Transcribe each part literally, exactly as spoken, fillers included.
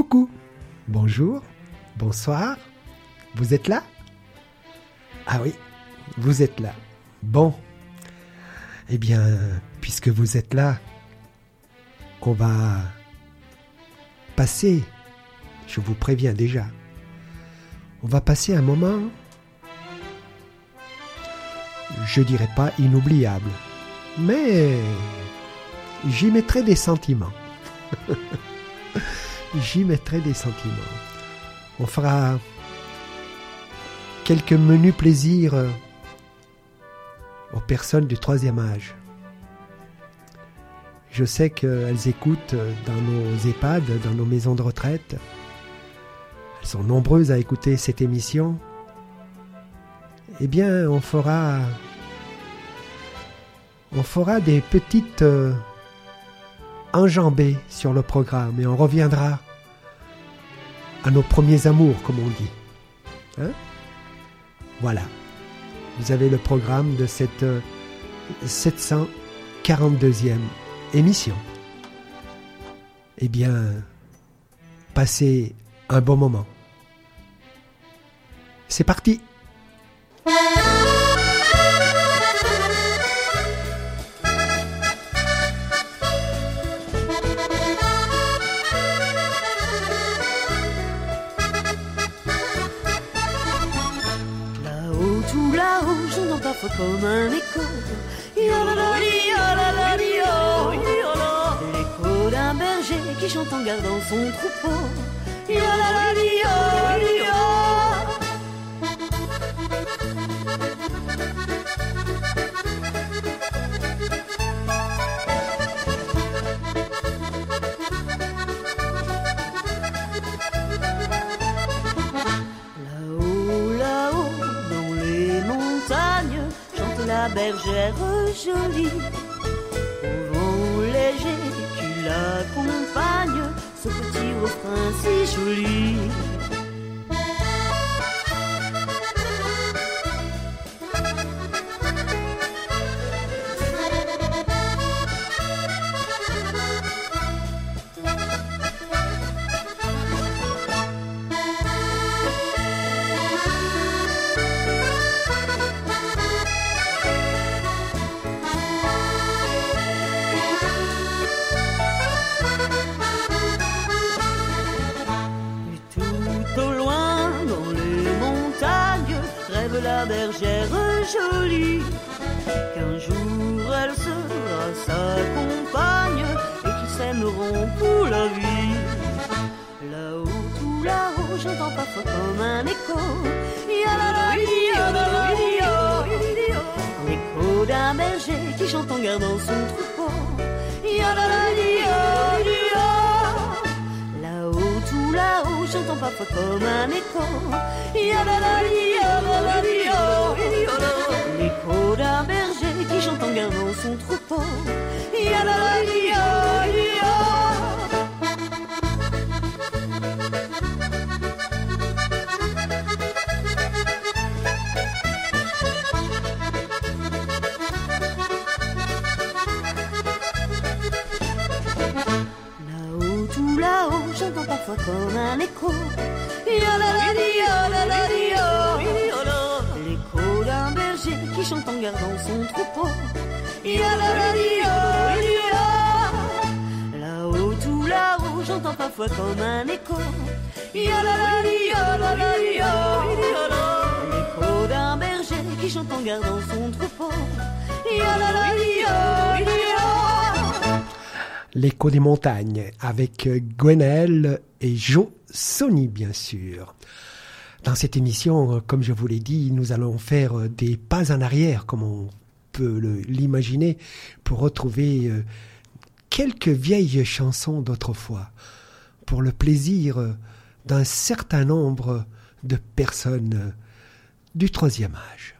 Coucou, bonjour, bonsoir, vous êtes là? Ah oui, vous êtes là. Bon, eh bien, puisque vous êtes là, on va passer, je vous préviens déjà, on va passer un moment, je dirais pas inoubliable, mais j'y mettrai des sentiments. J'y mettrai des sentiments. On fera quelques menus plaisirs aux personnes du troisième âge. Je sais qu'elles écoutent dans nos EHPAD, dans nos maisons de retraite. Elles sont nombreuses à écouter cette émission. Eh bien, on fera, on fera des petites euh, enjambées sur le programme et on reviendra à nos premiers amours, comme on dit. Hein? Voilà. Vous avez le programme de cette euh, sept cent quarante-deuxième émission. Eh bien, passez un bon moment. C'est parti! Là-haut, tout là-haut, j'entends parfois comme un écho. L'écho d'un berger qui chante en gardant son troupeau. Là-haut, là-haut, dans les montagnes, chante la bergère jolie. Au vent léger qui l'accompagne, ce petit refrain si joli. La bergère jolie, qu'un jour elle sera sa compagne et qu'ils s'aimeront pour la vie. Là-haut, tout là-haut, j'entends parfois comme un écho. L'écho d'un berger qui chante en gardant son troupeau. Là-haut, tout là-haut, j'entends parfois comme un écho. L'écho d'un berger qui chante en gardant son troupeau. Là-haut, tout là-haut, j'entends parfois comme un écho. L'écho d'un berger qui chante en gardant son troupeau. Là-haut, tout là-haut, j'entends parfois comme un écho. L'écho d'un berger qui chante en gardant son troupeau. L'écho des montagnes avec Gwenaël et Joe Sony, bien sûr. Dans cette émission, comme je vous l'ai dit, nous allons faire des pas en arrière, comme on peut le, l'imaginer, pour retrouver quelques vieilles chansons d'autrefois, pour le plaisir d'un certain nombre de personnes du troisième âge.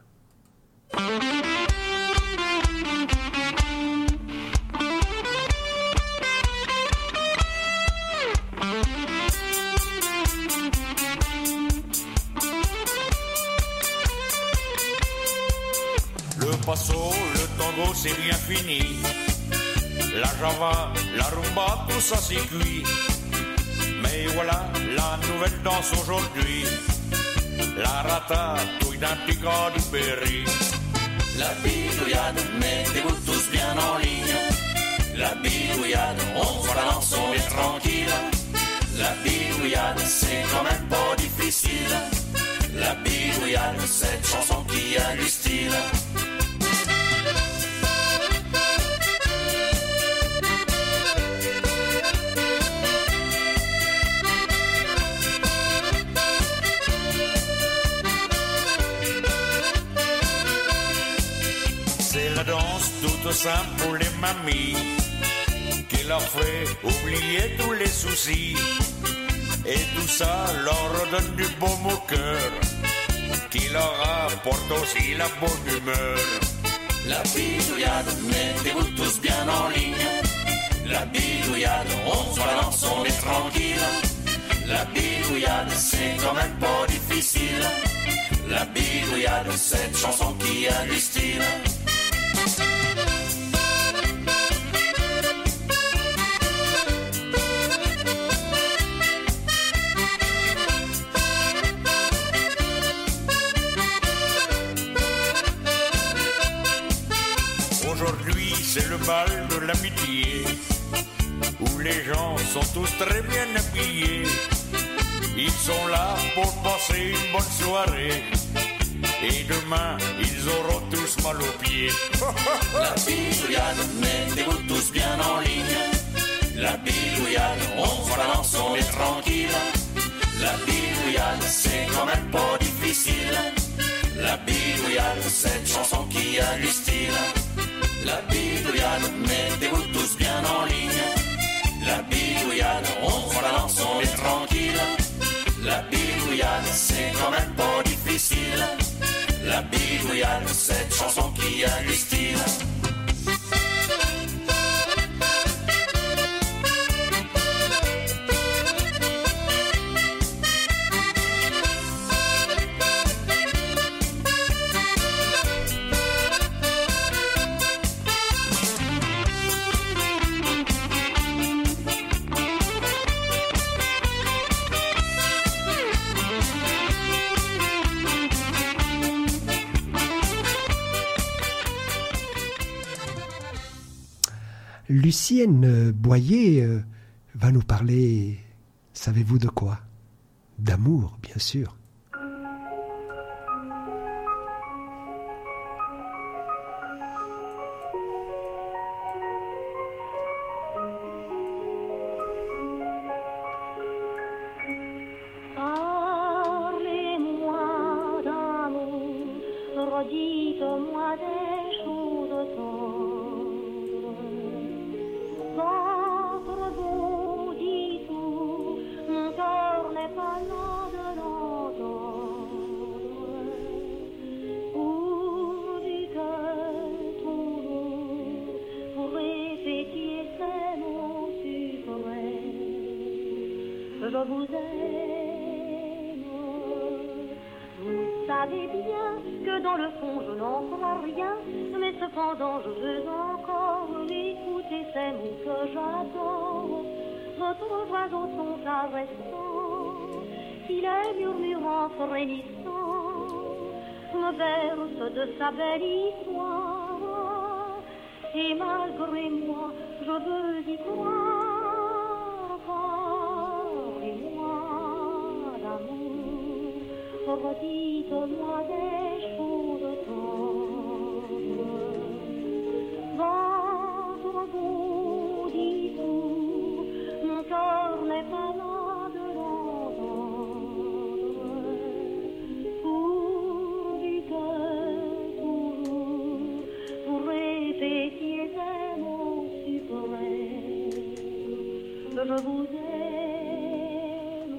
Le passo, le tango, c'est bien fini. La java, la rumba, tout ça c'est cuit. Mais Et voilà la nouvelle danse aujourd'hui. La ratatouille d'un petit gras du Berry. La bidouillade, mettez-vous tous bien en ligne. La bidouillade, on fera la danse, on est tranquille. La bidouillade, c'est quand même pas difficile. La bidouillade, cette chanson qui a du style. C'est la danse toute simple pour les mamies, qui leur fait oublier tous les soucis. Et tout ça leur redonne du baume au cœur, qui leur apporte aussi la bonne humeur. La bidouillade, mettez-vous tous bien en ligne. La bidouillade, on se balance, on est tranquille. La bidouillade, c'est quand même pas difficile. La bidouillade, cette chanson qui a du style. Aujourd'hui, c'est le bal de l'amitié, où les gens sont tous très bien habillés. Ils sont là pour passer une bonne soirée, et demain, ils auront tous mal aux pieds. La bidouillade, mettez-vous tous bien en ligne. La bidouillade, on fera la danse, on est tranquille. La bidouillade, c'est quand même pas difficile. La bidouillade, cette chanson qui a du style. La bidouillade, mettez-vous tous bien en ligne. La bidouillade, on fera la danse, on est tranquille. La bidouillade, c'est quand même pas difficile. La bidouillade, cette chanson qui a du style. Lucienne Boyer euh, va nous parler, savez-vous de quoi? D'amour, bien sûr. Parlez-moi d'amour, redites-moi des choses tendres. Votre beau discours, mon cœur n'est pas là de l'entendre. Pourvu que toujours vous répétiez ces mots suprêmes, je vous aime. Vous savez bien que dans le fond je n'en crois rien, mais cependant je veux encore écouter ces mots que j'adore. Votre voix au son caressant, si les murmurants frémissants me bercent de sa belle histoire. Et malgré moi, je veux y croire. Parlez-moi d'amour, redites-moi des choses tendres. Votre beau discours, mon cœur n'est pas là de l'entendre. Pourvu que toujours vous répétiez ces mots suprêmes, je vous aime.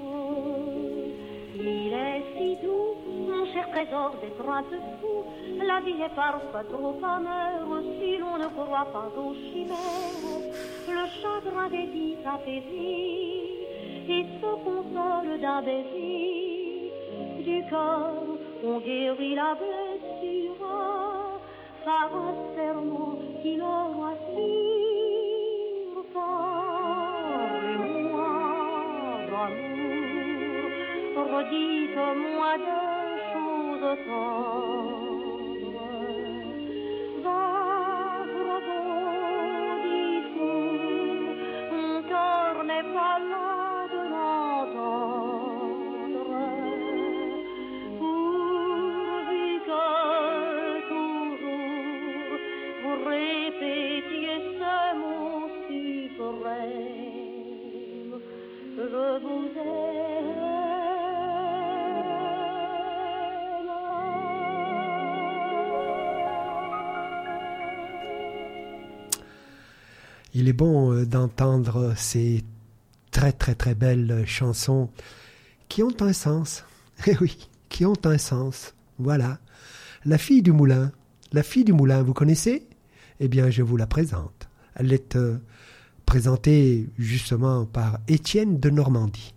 Il est si doux, mon cher trésor, d'être un peu fou. La vie est parfois trop amère si l'on ne croit pas aux chimères. Le chagrin des vies s'apaisit et se console d'un baiser. Du cœur, on guérit la blessure par un serment qui le rassure. Parlez-moi d'amour, dites-moi des choses tendres. Vivre beau discours, mon cœur n'est pas là de l'entendre. Pourvu que toujours vous répétiez ce mot suprême, je vous aime. Il est bon euh, d'entendre ces très très très belles chansons qui ont un sens. Eh oui, qui ont un sens. Voilà. La fille du moulin. La fille du moulin, vous connaissez ? Eh bien, je vous la présente. Elle est euh, présentée justement par Étienne de Normandie.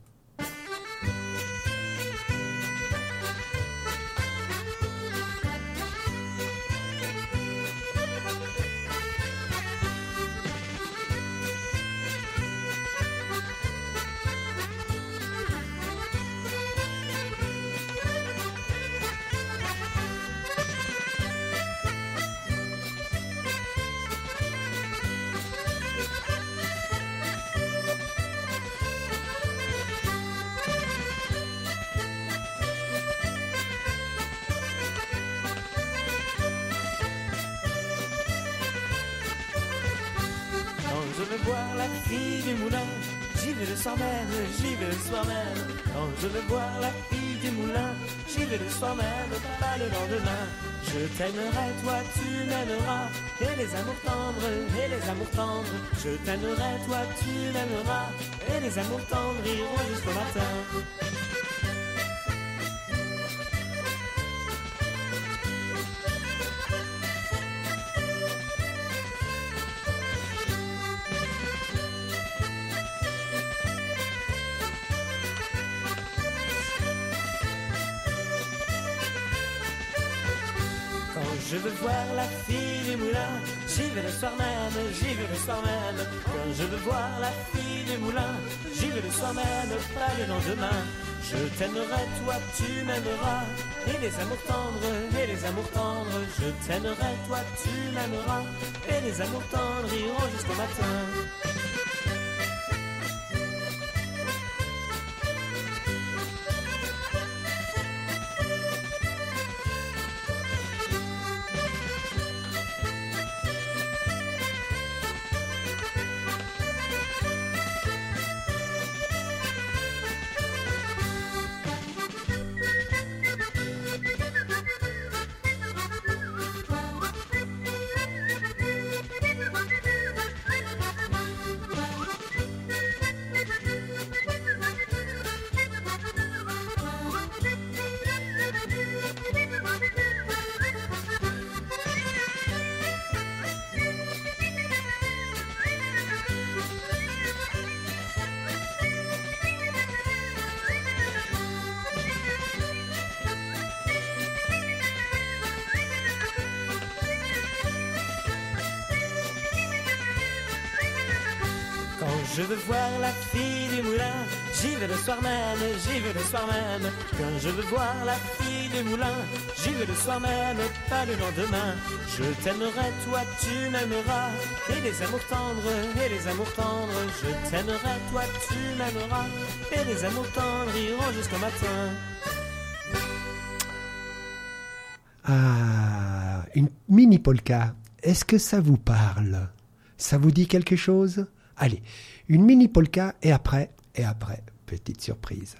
J'y vais le soir même, quand je veux voir la fille du moulin. J'y vais le soir même, pas le lendemain. Je t'aimerai, toi tu m'aimeras. Et les amours tendres, et les amours tendres. Je t'aimerai, toi tu m'aimeras. Et les amours tendres iront jusqu'au matin. Je veux voir la fille du moulin, j'y vais le soir même, j'y vais le soir même. Quand je veux voir la fille du moulin, j'y vais le soir même, pas le lendemain. Je t'aimerai, toi tu m'aimeras, et les amours tendres, et les amours tendres. Je t'aimerai, toi tu m'aimeras, et les amours tendres iront jusqu'au matin. Je veux voir la fille du moulin, j'y vais le soir même, j'y vais le soir même. Quand je veux voir la fille du moulin, j'y vais le soir même, pas le lendemain. Je t'aimerai, toi tu m'aimeras, et les amours tendres, et les amours tendres. Je t'aimerai, toi tu m'aimeras, et les amours tendres iront jusqu'au matin. Ah, une mini polka, est-ce que ça vous parle ? Ça vous dit quelque chose ? Allez, une mini polka et après, et après, petite surprise.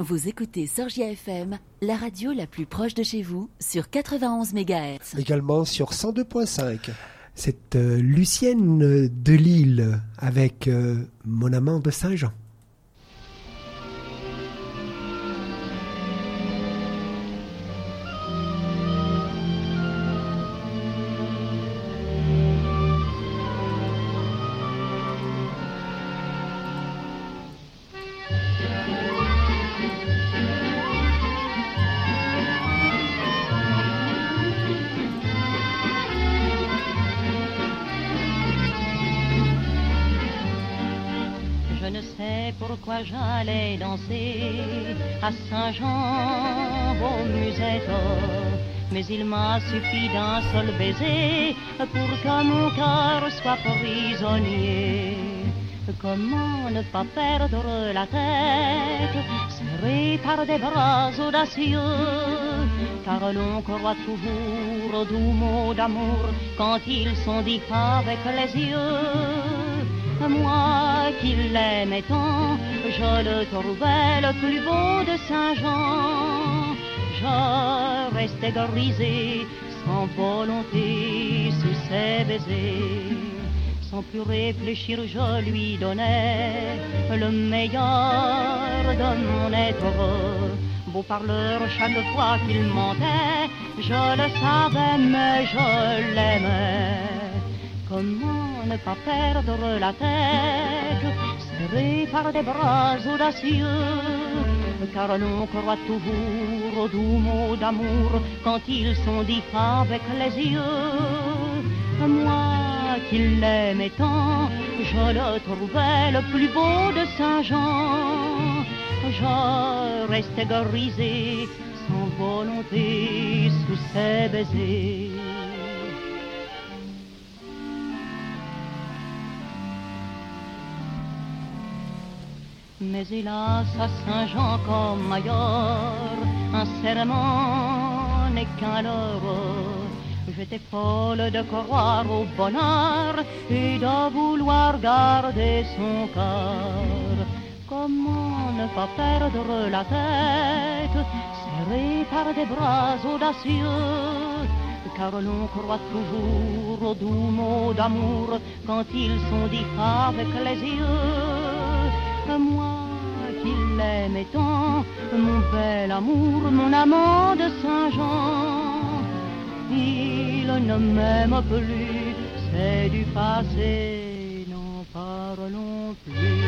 Vous écoutez Sorgia F M, la radio la plus proche de chez vous, sur quatre-vingt-onze mégahertz. Également sur cent deux virgule cinq. C'est euh, Lucienne de Lille avec euh, Mon amant de Saint-Jean. Pourquoi j'allais danser à Saint-Jean aux musettes, mais il m'a suffi d'un seul baiser pour que mon cœur soit prisonnier. Comment ne pas perdre la tête, serré par des bras audacieux, car l'on croit toujours aux doux mots d'amour quand ils sont dits avec les yeux. Moi qui l'aimais tant, je le trouvais le plus beau de Saint-Jean. Je restais grisé, sans volonté, sous ses baisers. Sans plus réfléchir, je lui donnais le meilleur de mon être. Beau parleur, chaque fois qu'il mentait, je le savais, mais je l'aimais. Comment ne pas perdre la tête, serré par des bras audacieux, car l'on croit toujours aux doux mots d'amour quand ils sont dits avec les yeux. Moi qui l'aimais tant, je le trouvais le plus beau de Saint-Jean. Je restais grisé, sans volonté, sous ses baisers. Mais hélas, à Saint-Jean comme ailleurs, un serment n'est qu'un leurre. J'étais folle de croire au bonheur et de vouloir garder son cœur. Comment ne pas perdre la tête, serré par des bras audacieux, car l'on croit toujours aux doux mots d'amour quand ils sont dits avec les yeux. Moi qui l'aimais tant, mon bel amour, mon amant de Saint-Jean, il ne m'aime plus, c'est du passé, n'en parlons plus.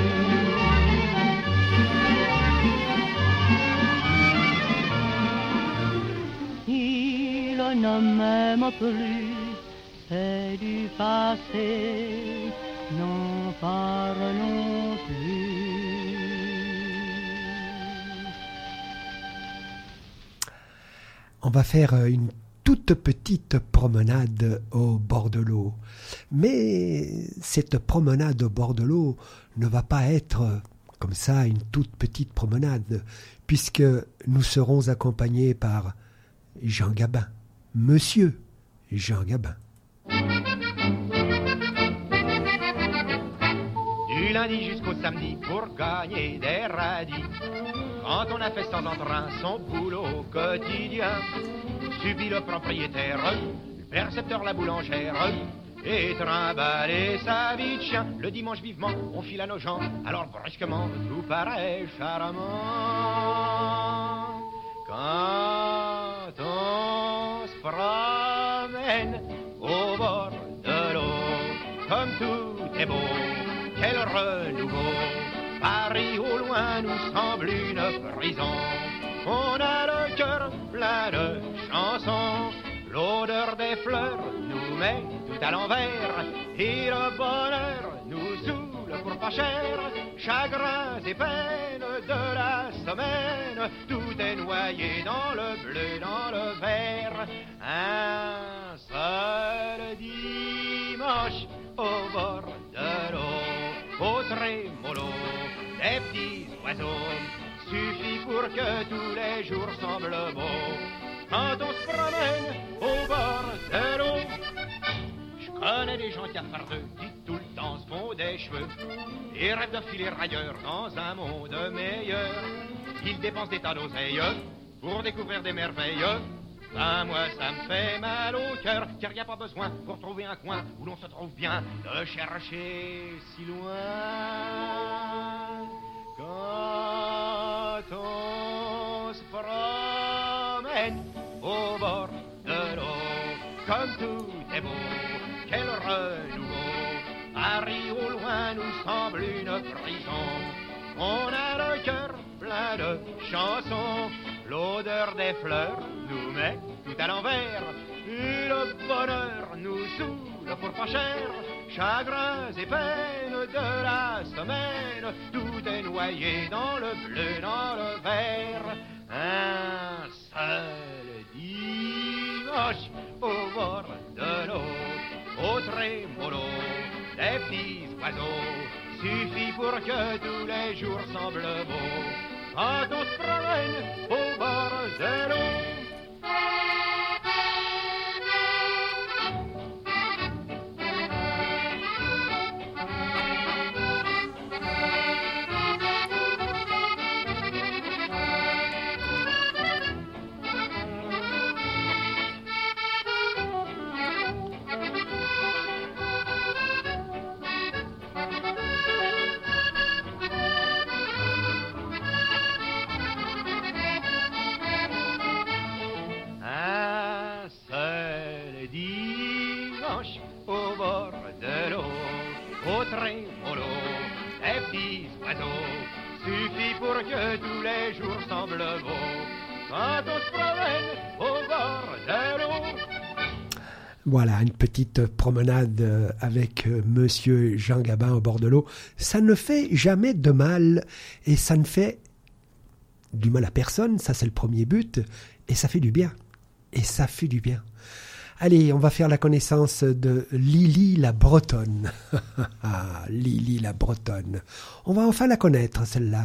Il ne m'aime plus, c'est du passé, n'en parlons plus. On va faire une toute petite promenade au bord de l'eau. Mais cette promenade au bord de l'eau ne va pas être comme ça une toute petite promenade, puisque nous serons accompagnés par Jean Gabin, Monsieur Jean Gabin. Du lundi jusqu'au samedi pour gagner des radis. Quand on a fait sans entrain son boulot quotidien, subit le propriétaire, le percepteur, la boulangère, et trimballer sa vie de chien. Le dimanche vivement, on file à nos gens, alors brusquement, tout paraît charmant. Quand on se promène au bord de l'eau, comme tout est beau, quel renouveau. Paris au loin nous semble une prison. On a le cœur plein de chansons. L'odeur des fleurs nous met tout à l'envers. Et le bonheur nous saoule pour pas cher. Chagrins et peines de la semaine, tout est noyé dans le bleu, dans le vert. Un seul dimanche au bord de l'eau, au trémolo des petits oiseaux, suffit pour que tous les jours semblent beaux. Quand on se promène au bord de l'eau, je connais des gens cafardeux qui tout le temps se font des cheveux et rêvent de filer ailleurs dans un monde meilleur. il dépense des tas d'oseilles pour découvrir des merveilles. Ben moi ça me fait mal au cœur, car y a pas besoin pour trouver un coin où l'on se trouve bien de chercher si loin. Quand on se promène au bord de l'eau, comme tout est beau, quel renouveau. Paris au loin nous semble une prison. On a le cœur plein de chansons. L'odeur des fleurs nous met tout à l'envers. Et le bonheur nous saoule pour pas cher. Chagrins et peines de la semaine, tout est noyé dans le bleu, dans le vert. Un seul dimanche au bord de l'eau, au trémolo des petits oiseaux, suffit pour que tous les jours semblent beaux. Quand on se promène au bord de l'eau. Au bord de l'eau, au trémolo, des petits oiseaux, suffit pour que tous les jours semblent beaux. Quand on se promène au bord de l'eau. Voilà, une petite promenade avec Monsieur Jean Gabin au bord de l'eau. Ça ne fait jamais de mal et ça ne fait du mal à personne, ça c'est le premier but, et ça fait du bien. Et ça fait du bien. Allez, on va faire la connaissance de Lily la Bretonne. Lily la Bretonne. On va enfin la connaître, celle-là.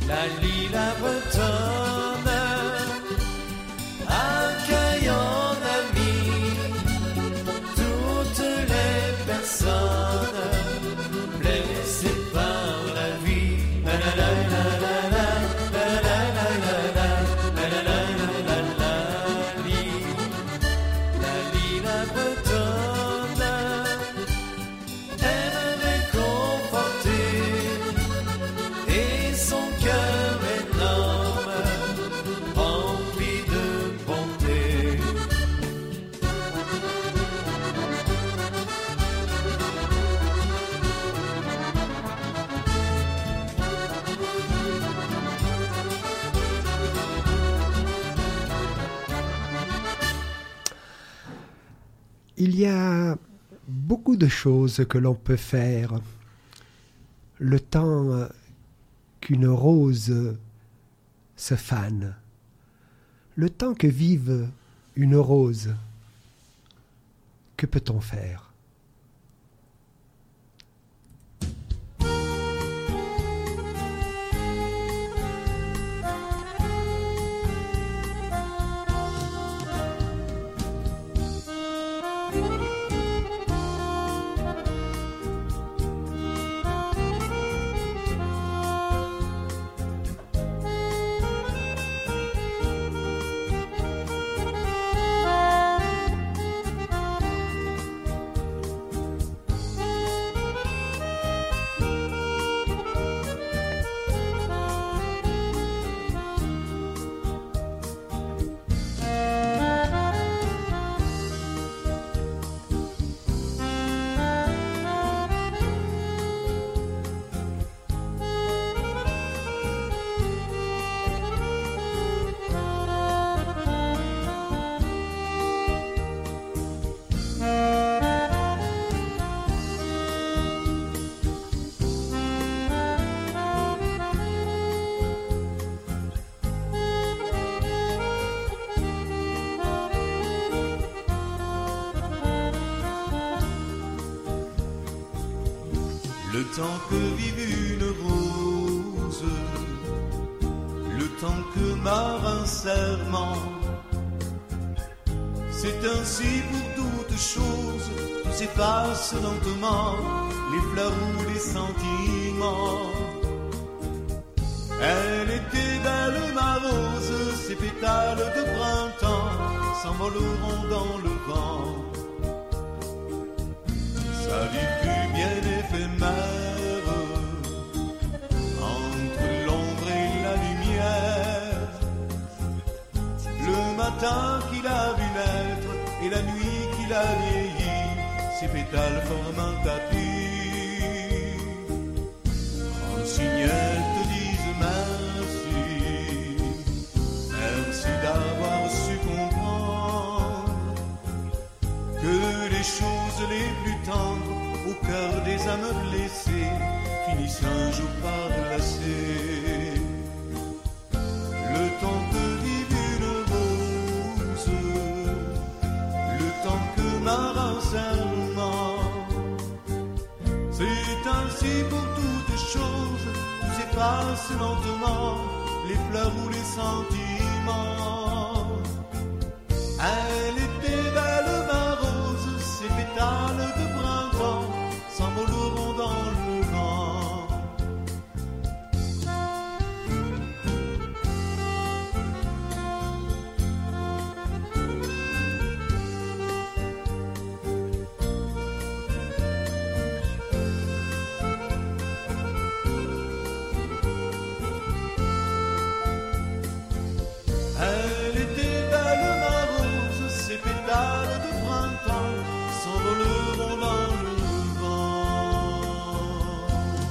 la lilas bretonne, accueille en ami toutes les personnes blessées par la vie. La la la la la la la la la la la la la la la la li la lilas bretonne aime réconforter et son cœur énorme rempli de bonté. Il y a beaucoup de choses que l'on peut faire. Le temps qu'une rose se fane, le temps que vive une rose, que peut-on faire ? Le temps que vive une rose, le temps que meurt un serment, c'est ainsi pour toute chose, tout s'efface lentement, les fleurs ou les sentiments. Elle était belle ma rose, ses pétales de printemps s'envoleront dans le vent. Sa vie fut bien éphémère, entre l'ombre et la lumière. Le matin qu'il a vu naître et la nuit qu'il a vieilli, ses pétales forment un tapis. En signal te disent merci, merci d'avoir su comprendre que les choses les plus tendres au cœur des âmes blessées finissent un jour par glacer. Le temps que vive une rose, le temps que meurt un serment, c'est ainsi pour toutes choses, tout s'efface lentement, les fleurs ou les sentiments. Elle était belle ma rose, ses pétales de printemps s'envoleront dans le vent. Elle était belle ma rose, ses pétales de printemps s'envoleront dans le vent.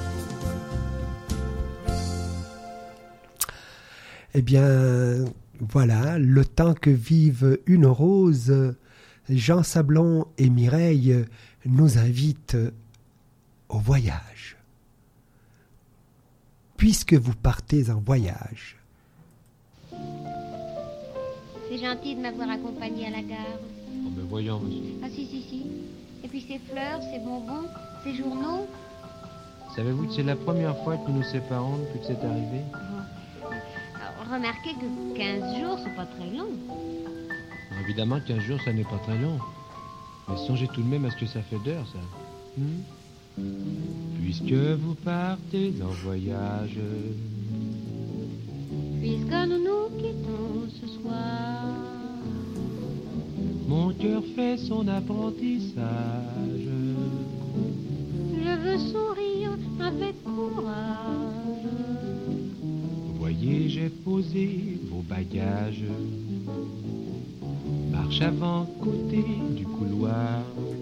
Eh bien, voilà, le temps que vive une rose, Jean Sablon et Mireille nous invitent au voyage. Puisque vous partez en voyage, c'est gentil de m'avoir accompagné à la gare. Oh ben voyons, monsieur. Ah si, si, si. Et puis ces fleurs, ces bonbons, ces journaux, Savez-vous que c'est la première fois que nous nous séparons depuis que c'est arrivé? Alors, remarquez que quinze jours, c'est pas très long. Évidemment, quinze jours, ça n'est pas très long. Mais songez tout de même à ce que ça fait d'heures, ça. Hmm? Puisque vous partez en voyage, Puisque nous nous quittons ce soir, mon cœur fait son apprentissage. Je veux sourire avec courage. Voyez, j'ai posé vos bagages. Marche avant côté du couloir.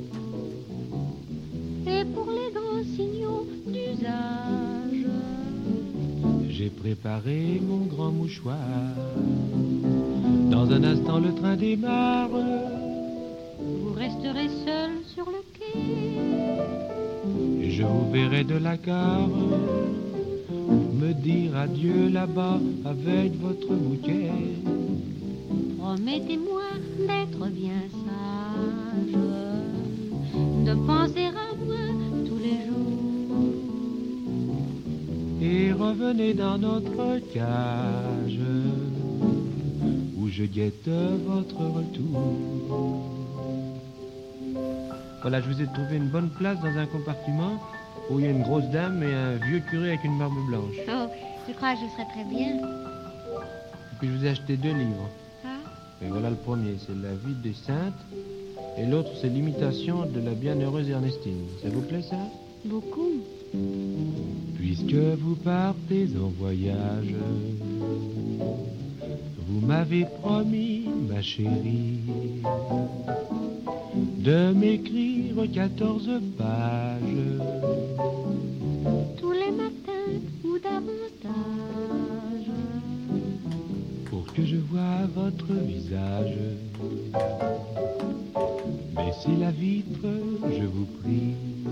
Et pour les grands signaux d'usage, j'ai préparé mon grand mouchoir. Dans un instant, le train démarre. Vous resterez seul sur le quai. Et je vous verrai de la gare me dire adieu là-bas avec votre bouquet. Promettez-moi d'être bien sage, de penser à moi tous les jours. Et revenez dans notre cage où je guette votre retour. Voilà, je vous ai trouvé une bonne place dans un compartiment où il y a une grosse dame et un vieux curé avec une barbe blanche. Oh, je crois que je serais très bien. Et puis je vous ai acheté deux livres. Et voilà le premier, c'est La vie des saintes. Et l'autre, c'est L'imitation de la bienheureuse Ernestine. Ça vous plaît, ça? Beaucoup. Puisque vous partez en voyage, vous m'avez promis, ma chérie, de m'écrire quatorze pages. Tous les matins ou davantage. Que je vois votre visage. Baissez la vitre, je vous prie.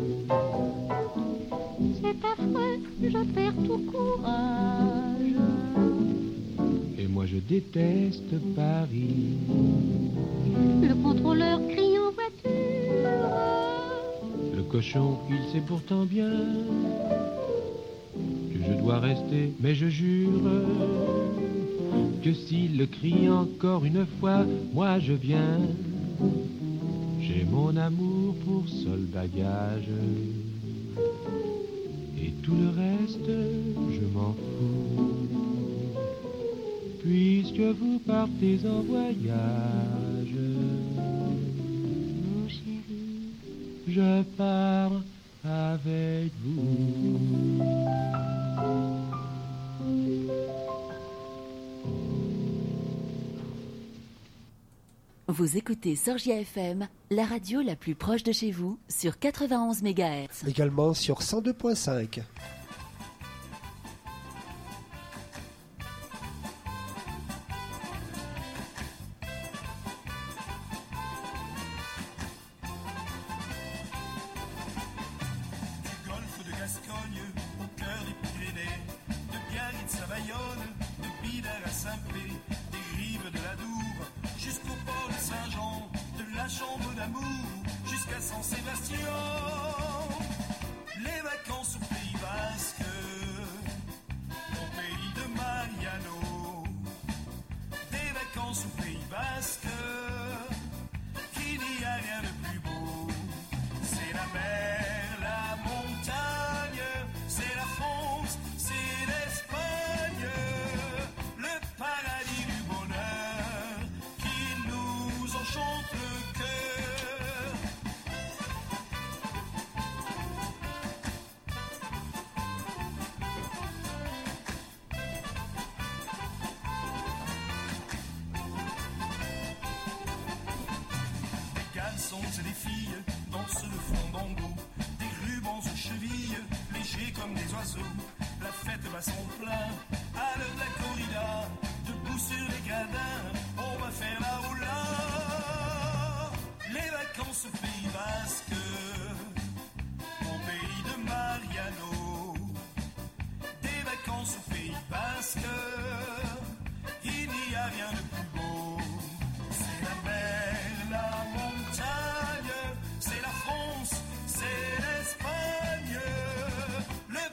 C'est affreux, je perds tout courage. Et moi je déteste Paris. Le contrôleur crie en voiture. Le cochon, il sait pourtant bien que je dois rester, mais je jure que s'il le crie encore une fois, moi je viens. J'ai mon amour pour seul bagage. Et tout le reste, je m'en fous. Puisque vous partez en voyage, mon chéri, je pars avec vous. Vous écoutez Sorgia F M, la radio la plus proche de chez vous, sur quatre-vingt-onze mégahertz. Également sur cent deux virgule cinq. Du golfe de Gascogne au cœur des Pyrénées, de Biarritz à Bayonne, de Bidart à Saint-Pé, des rives de la Dour jusqu'au port de Saint-Jean, de la Chambre d'Amour jusqu'à Saint-Sébastien. Les vacances au Pays Basque, au pays de Mariano. Des vacances au Pays Basque, qu'il n'y a rien de plus beau. C'est la mer, la montagne, c'est la France, c'est l'Espagne, le paradis du bonheur qui nous enchante le cœur. Des garçons et des filles dansent le fandango, des rubans aux chevilles, légers comme des oiseaux. La fête bat son plein à l'heure de la corrida, debout sur les gradins, on va faire la houla. Les vacances au Pays Basque, au pays de Mariano. Des vacances au Pays Basque, il n'y a rien de plus beau. C'est la mer, la montagne, c'est la France, c'est l'Espagne, le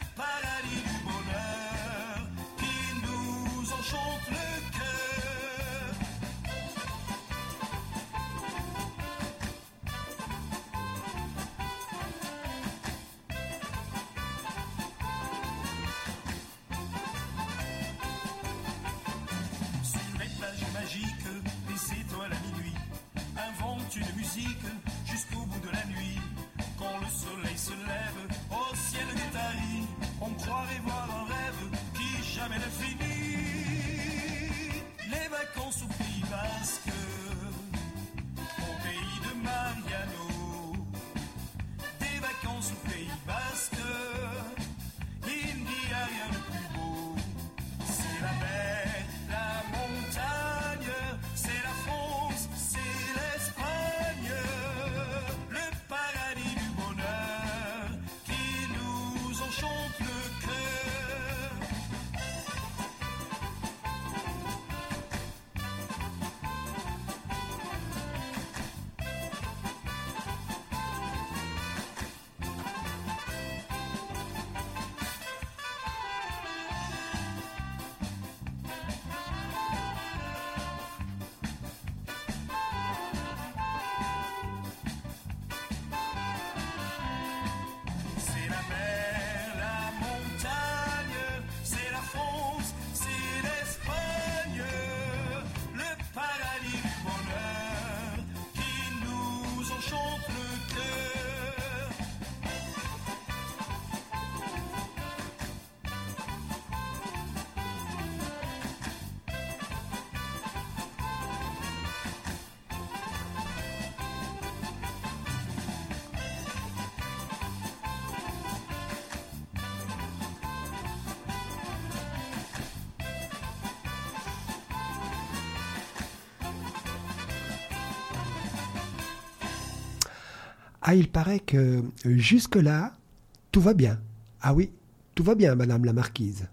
Ah, il paraît que jusque-là, tout va bien. Ah oui, tout va bien, Madame la Marquise.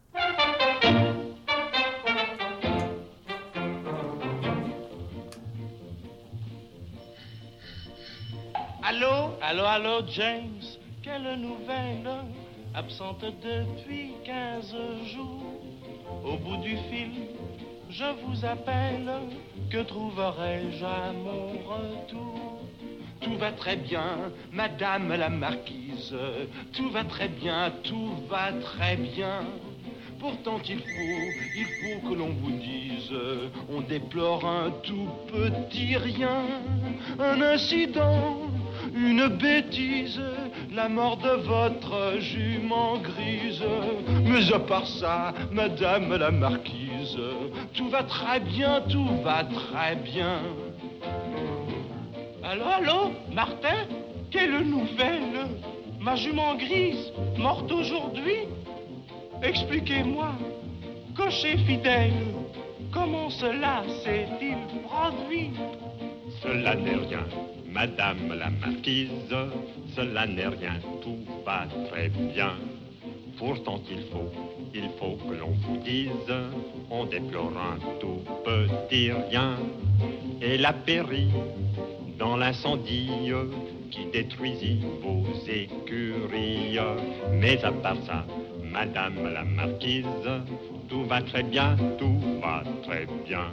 Allô? Allô, allô, James? Quelle nouvelle? Absente depuis quinze jours. Au bout du fil, je vous appelle. Que trouverai-je à mon retour? Tout va très bien, Madame la Marquise. Tout va très bien, tout va très bien. Pourtant il faut, il faut que l'on vous dise, on déplore un tout petit rien, un incident, une bêtise, la mort de votre jument grise. Mais à part ça, Madame la Marquise, tout va très bien, tout va très bien. Allô, allô, Martin? Quelle nouvelle? Ma jument grise, morte aujourd'hui? Expliquez-moi, cocher fidèle, comment cela s'est-il produit? Cela n'est rien, Madame la Marquise, cela n'est rien, tout va très bien. Pourtant il faut, il faut que l'on vous dise, on déplore un tout petit rien. Elle a péri dans l'incendie qui détruisit vos écuries. Mais à part ça, Madame la Marquise, tout va très bien, tout va très bien.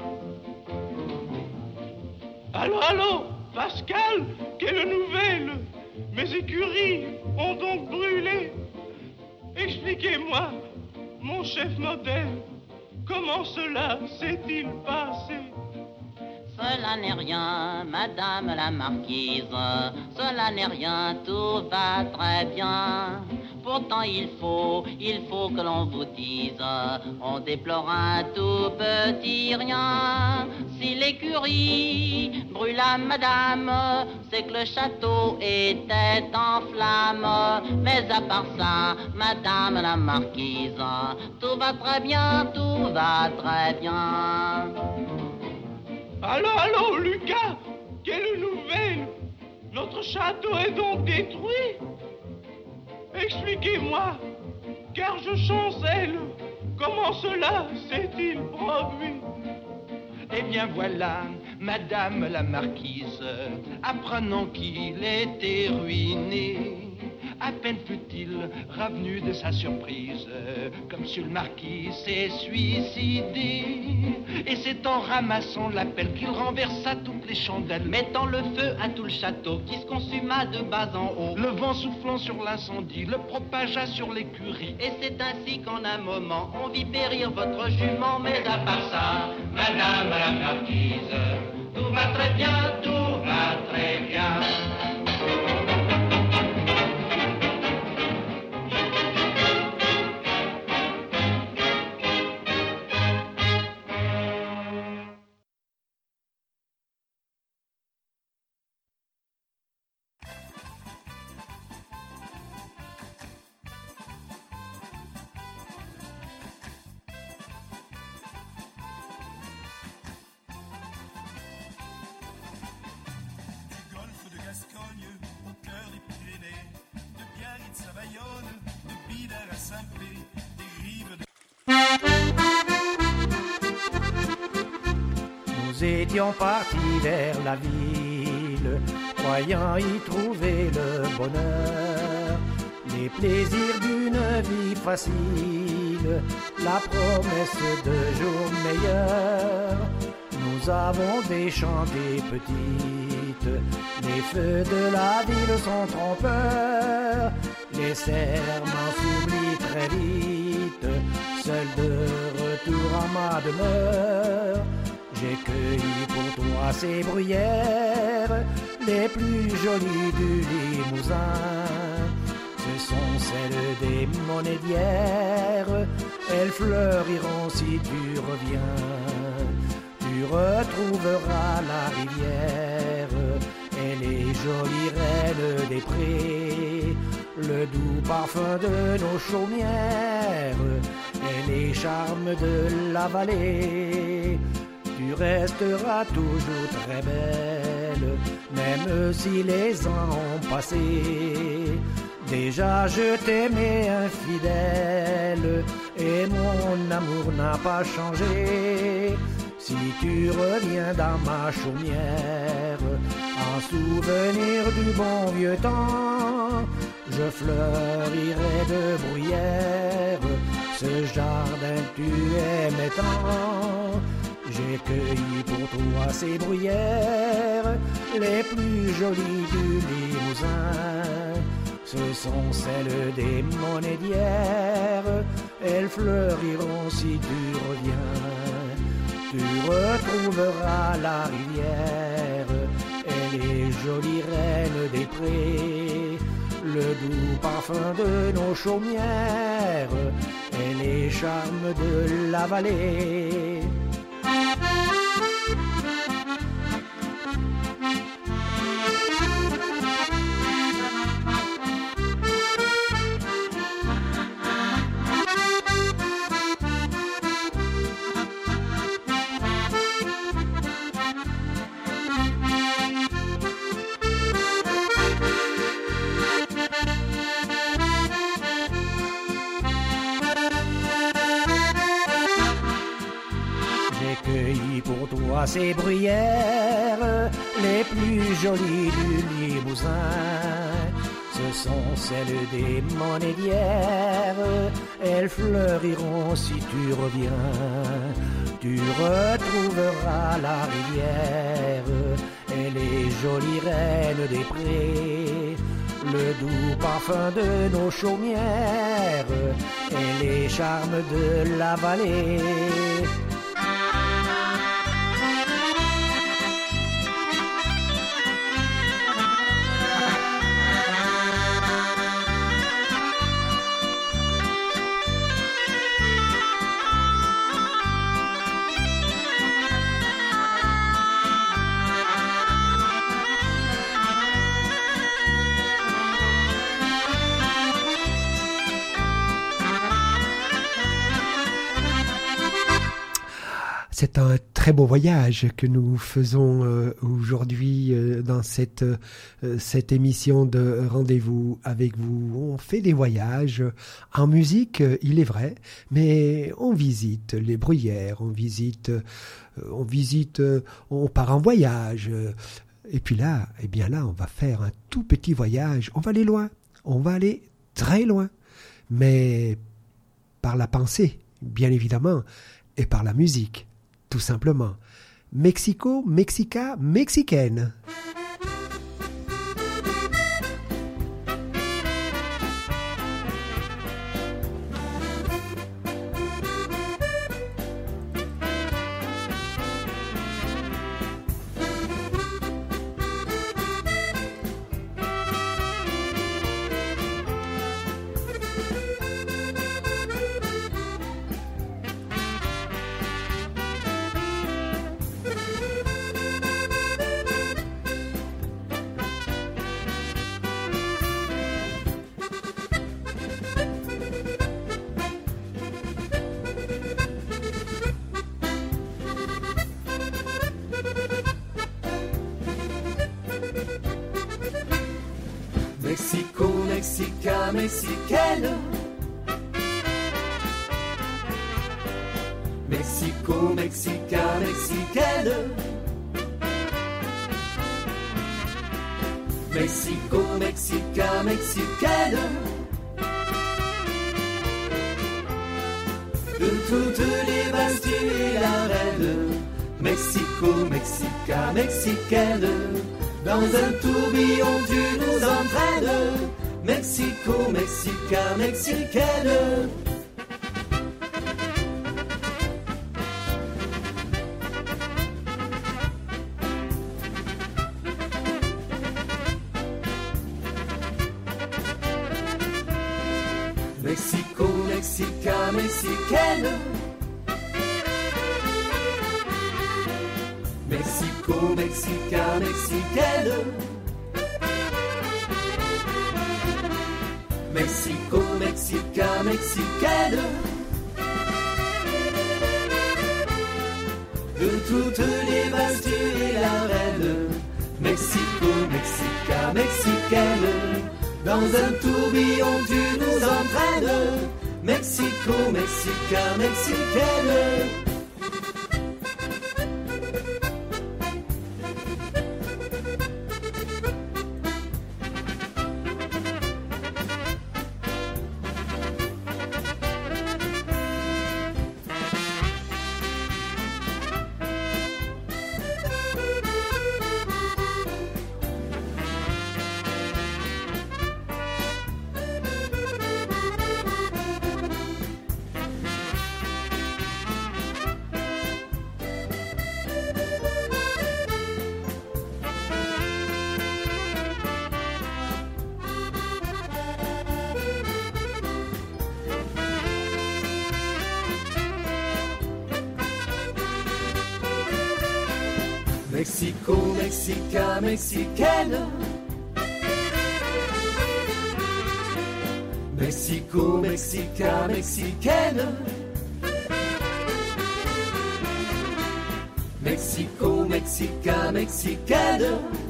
Allô, allô, Pascal, quelle nouvelle? Mes écuries ont donc brûlé. Expliquez-moi, mon chef modèle, comment cela s'est-il passé? Cela n'est rien, Madame la Marquise, cela n'est rien, tout va très bien. Pourtant il faut, il faut que l'on vous dise, on déplore un tout petit rien. Si l'écurie brûla, Madame, c'est que le château était en flammes. Mais à part ça, Madame la Marquise, tout va très bien, tout va très bien. Allô, allô, Lucas, quelle nouvelle? Notre château est donc détruit? Expliquez-moi, car je chancelle, comment cela s'est-il produit? Eh bien voilà, Madame la Marquise, apprenant qu'il était ruiné, à peine fut-il revenu de sa surprise, comme Monsieur le Marquis s'est suicidé. Et c'est en ramassant la pelle qu'il renversa toutes les chandelles, mettant le feu à tout le château qui se consuma de bas en haut. Le vent soufflant sur l'incendie le propagea sur l'écurie. Et c'est ainsi qu'en un moment on vit périr votre jument. Mais à part ça, Madame la Marquise, tout va très bien, tout va très bien. Nous étions partis vers la ville, croyant y trouver le bonheur, les plaisirs d'une vie facile, la promesse de jours meilleurs. Nous avons déchanté petites, les feux de la ville sont trompeurs, les serments s'oublient très vite, seul de retour à ma demeure. J'ai cueilli pour toi ces bruyères, les plus jolies du Limousin. Ce sont celles des monédières, elles fleuriront si tu reviens. Tu retrouveras la rivière et les jolies reines des prés, le doux parfum de nos chaumières et les charmes de la vallée. tu resteras toujours très belle, même si les ans ont passé. Déjà je t'aimais infidèle, et mon amour n'a pas changé. Si tu reviens dans ma chaumière, en souvenir du bon vieux temps, je fleurirai de bruyère, ce jardin que tu aimais tant. J'ai cueilli pour toi ces bruyères, les plus jolies du Limousin. Ce sont celles des monédières, elles fleuriront si tu reviens. Tu retrouveras la rivière et les jolies reines des prés, le doux parfum de nos chaumières et les charmes de la vallée. Ces bruyères, les plus jolies du Limousin, ce sont celles des monédières, elles fleuriront si tu reviens. Tu retrouveras la rivière et les jolies reines des prés, le doux parfum de nos chaumières et les charmes de la vallée. C'est un très beau voyage que nous faisons euh, aujourd'hui euh, dans cette, euh, cette émission de Rendez-vous avec vous. On fait des voyages en musique, euh, il est vrai, mais on visite les bruyères, on visite, euh, on visite, euh, on part en voyage. Euh, et puis là, eh bien là, on va faire un tout petit voyage. On va aller loin, on va aller très loin, mais par la pensée, bien évidemment, et par la musique. Tout simplement. Mexico, Mexica, mexicaine. Mexico, Mexica, mexicaine. Mexico, Mexica, mexicaine. Mexico, Mexica, mexicaine. De toutes les bastilles la reine. Mexico, Mexica, mexicaine. Dans un tourbillon tu nous entraînes. Mexico, Mexica, mexicaine. Mexico, Mexica, mexicaine. Mexico, Mexica, mexicaine. Mexico, Mexica, mexicaine. De toutes mexicaine. Dans un tourbillon tu nous entraînes. Mexico, Mexica, mexicaine. Mexico, Mexica, mexicaine. Mexico, Mexica, mexicaine. Mexico, Mexica, mexicaine.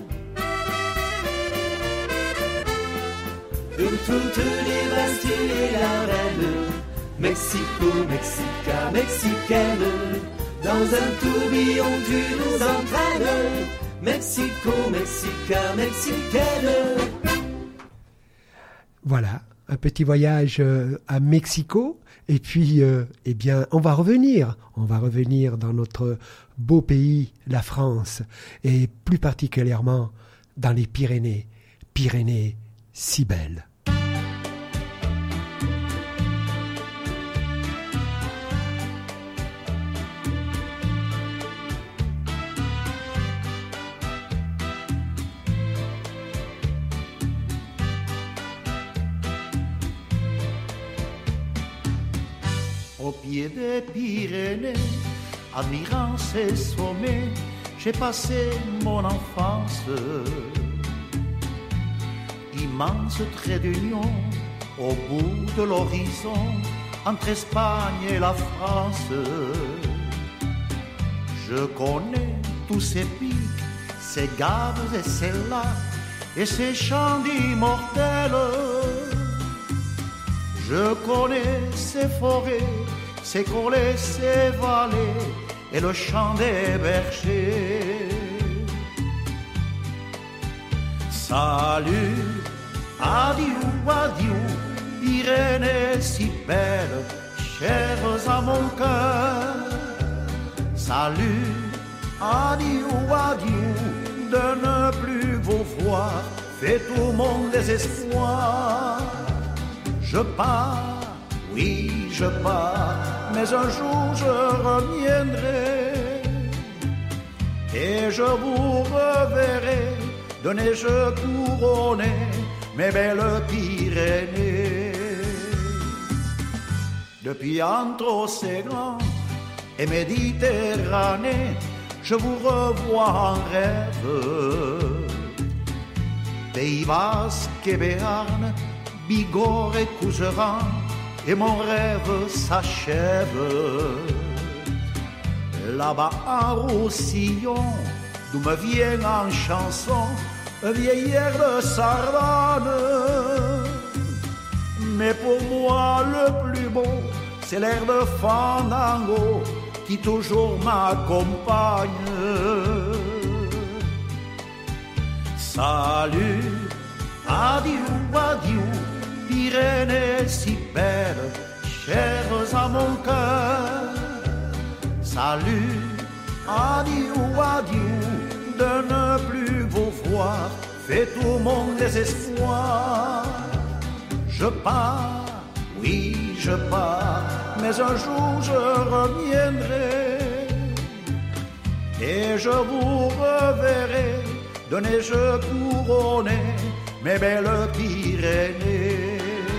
De toutes les Bastilles et la reine. Mexico, Mexica, mexicaine. Dans un tourbillon tu nous entraînes. Mexico, Mexica, mexicaine. Voilà, un petit voyage euh, à Mexico. Et puis, euh, eh bien, on va revenir. On va revenir dans notre beau pays, la France. Et plus particulièrement dans les Pyrénées. Pyrénées si belles. Au pied des Pyrénées, admirant ces sommets, j'ai passé mon enfance. Immense trait d'union au bout de l'horizon entre Espagne et la France. Je connais tous ces pics, ces gaves et ces lacs et ces champs d'immortels. Je connais ces forêts, ces collets, ces vallées et le chant des bergers. Salut, adieu, adieu, Pyrénées si belles, chères à mon cœur. Salut, adieu, adieu, de ne plus vous voir, fait tout mon désespoir. Je pars, oui, je pars, mais un jour je reviendrai et je vous reverrai de neige couronnée, mes belles Pyrénées. Depuis entre océans et Méditerranée, je vous revois en rêve. Pays Basque et Béarn, Bigorre et Couserans, et mon rêve s'achève. Là-bas à Roussillon, d'où me vient en chanson un vieil air de Sardane. Mais pour moi le plus beau, c'est l'air de Fandango qui toujours m'accompagne. Salut, adieu, adieu, Pyrénées si belles, chères à mon cœur. Salut, adieu, adieu, de ne plus vous voir, fait tout mon désespoir. Je pars, oui, je pars, mais un jour je reviendrai et je vous reverrai de neige couronnée, mes belles Pyrénées.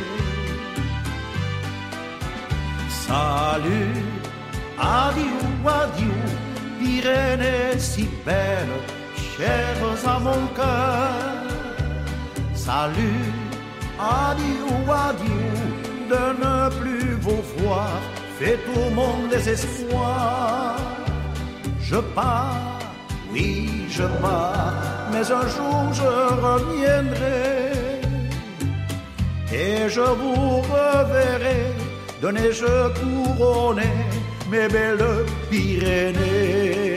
Salut, adieu, adieu, Pyrénées si belles, chères à mon cœur. Salut, adieu, adieu, de ne plus vous voir, fait tout mon désespoir. Je pars, oui, je pars, mais un jour je reviendrai et je vous reverrai de neige couronnée mes belles Pyrénées.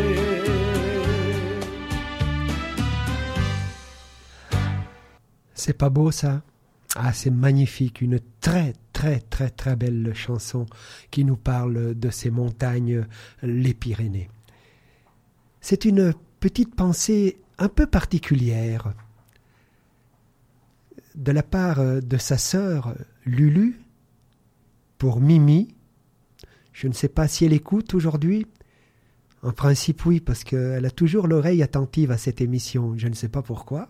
C'est pas beau ça? Ah, c'est magnifique, une très très très très belle chanson qui nous parle de ces montagnes, les Pyrénées. C'est une petite pensée un peu particulière de la part de sa sœur Lulu pour Mimi. Je ne sais pas si elle écoute aujourd'hui. En principe oui, parce qu'elle a toujours l'oreille attentive à cette émission. Je ne sais pas pourquoi.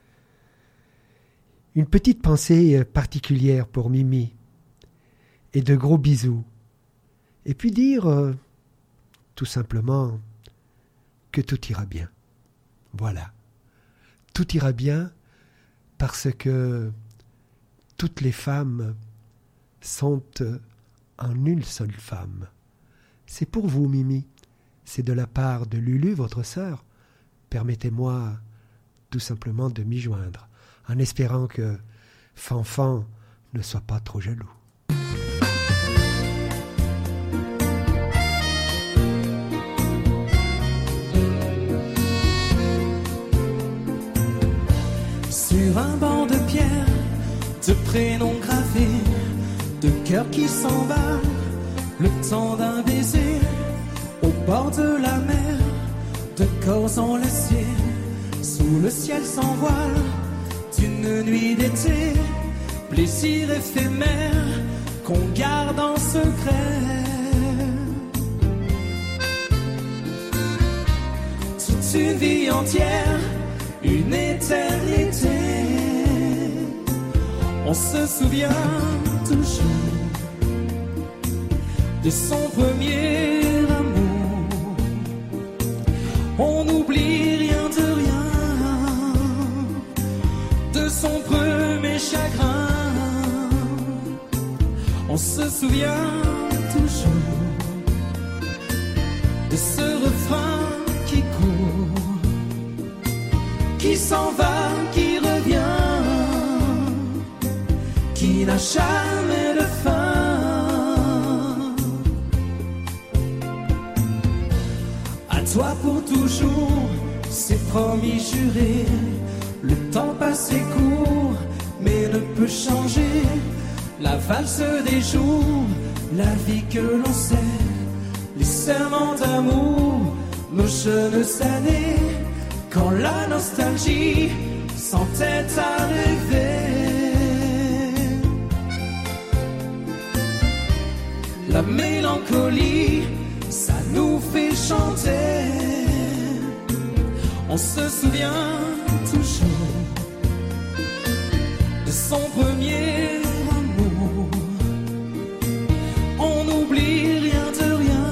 Une petite pensée particulière pour Mimi et de gros bisous. Et puis dire euh, tout simplement que tout ira bien. Voilà. Tout ira bien parce que toutes les femmes sont en une seule femme. C'est pour vous, Mimi. C'est de la part de Lulu, votre sœur. Permettez-moi tout simplement de m'y joindre, en espérant que Fanfan ne soit pas trop jaloux. Sur un banc de pierre, de prénoms gravés, de cœur qui s'en va, le temps d'un baiser, au bord de la mer, de corps en l'acier, sous le ciel sans voile, d'une nuit d'été, plaisir éphémère qu'on garde en secret. Toute une vie entière, une éternité, on se souvient toujours de son premier amour. On n'oublie rien de rien, de son premier chagrin. On se souvient toujours de ce refrain qui court, qui s'en va, qui revient, qui n'a jamais de fin. À toi pour toujours, c'est promis, juré. Le temps passé court, mais ne peut changer la valse des jours, la vie que l'on sait, les serments d'amour, nos jeunes années, quand la nostalgie s'entête à rêver. La mélancolie, ça nous fait chanter. On se souvient toujours de son premier amour. On n'oublie rien de rien,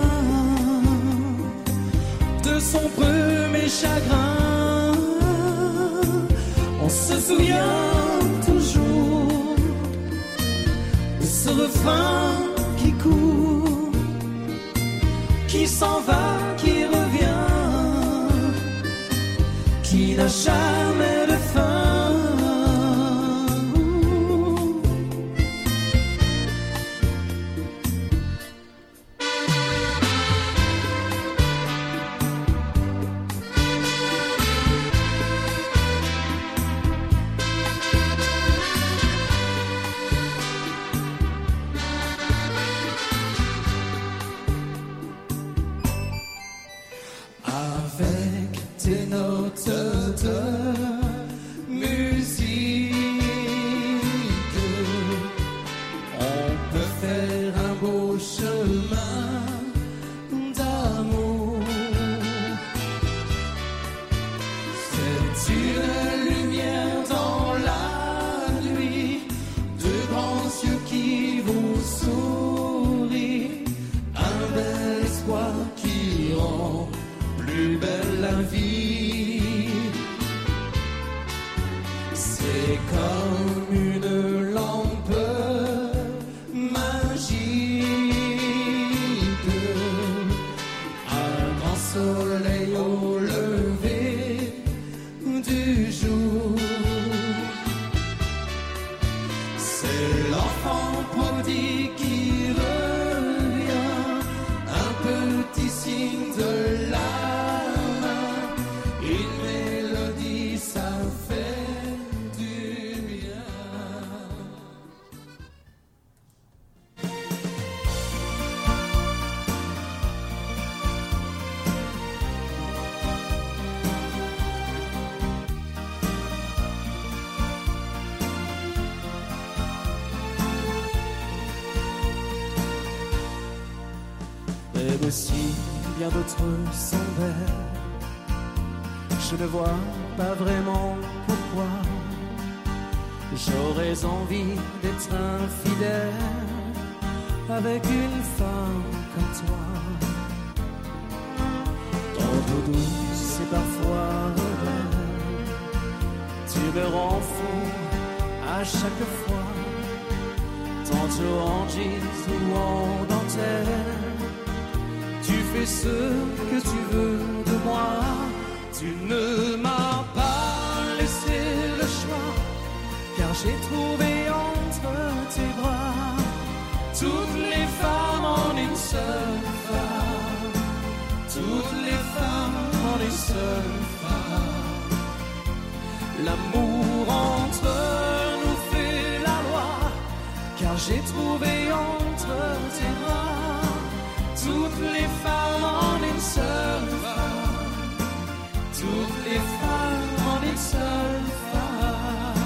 de son premier chagrin. On se souvient toujours de ce refrain qui court, qui s'en va, qui revient, qui n'a jamais de fin. Avec tes notes de musique, on peut faire un beau chemin d'amour. C'est une lumière dans la nuit, de grands yeux qui vous sourient, un bel espoir qui rend plus belle la vie. C'est comme une lampe magique, un grand soleil au lever. C'est l'enfant prodigue qui revient, un petit signe de la main, une mélodie, ça fait du bien. Et aussi bien d'autres sont verts. Je ne vois pas vraiment pourquoi j'aurais envie d'être infidèle avec une femme comme toi. Tantôt douce et parfois rebelle, tu me rends fou à chaque fois. Tantôt en jeans ou en dentelle, tu fais ce que tu veux de moi. Tu ne m'as pas laissé le choix, car j'ai trouvé entre tes bras toutes les femmes en une seule femme, toutes les femmes en une seule femme. L'amour entre nous fait la loi, car j'ai trouvé entre tes bras toutes les femmes en une seule femme, toutes les femmes en une seule femme.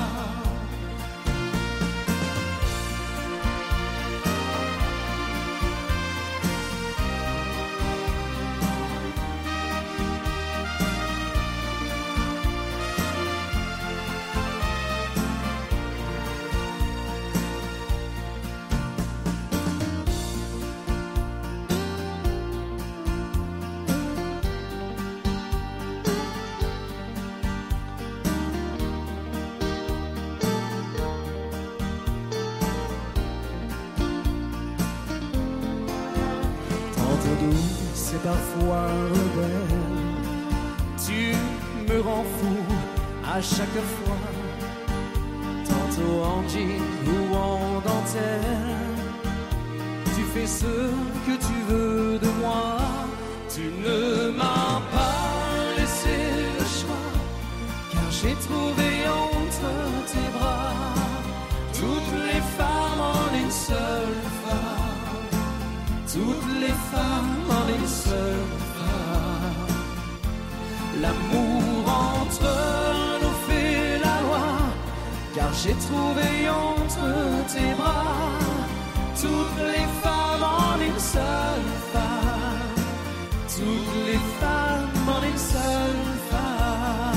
C'est parfois rebelle, tu me rends fou à chaque fois. Tantôt en jean ou en dentelle, tu fais ce que tu veux de moi. Tu ne m'as pas laissé le choix, car j'ai trouvé entre tes bras toutes les femmes en une seule femme, toutes les femmes en une seule femme. L'amour entre nous fait la loi, car j'ai trouvé entre tes bras toutes les femmes en une seule femme, toutes les femmes en une seule femme.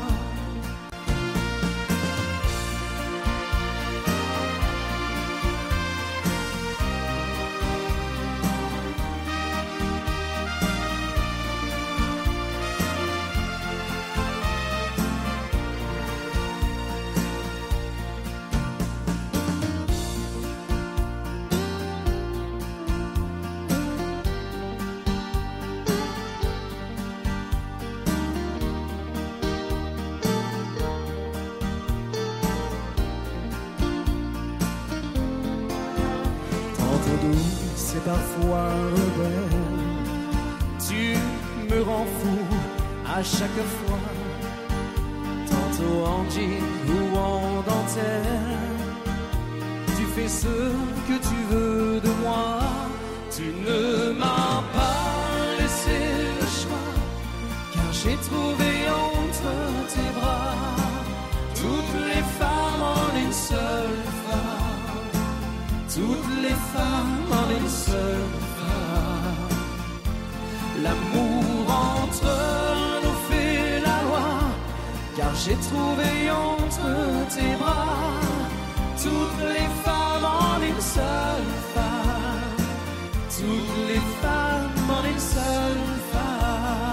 C'est parfois rebelle, tu me rends fou à chaque fois. Tantôt en jean ou en dentelle, tu fais ce que tu veux de moi. Tu ne m'as pas laissé le choix, car j'ai trouvé entre tes bras toutes les femmes en une seule femme, toutes les femmes en une seule femme. L'amour entre nous fait la loi, car j'ai trouvé entre tes bras toutes les femmes en une seule femme, toutes les femmes en une seule femme.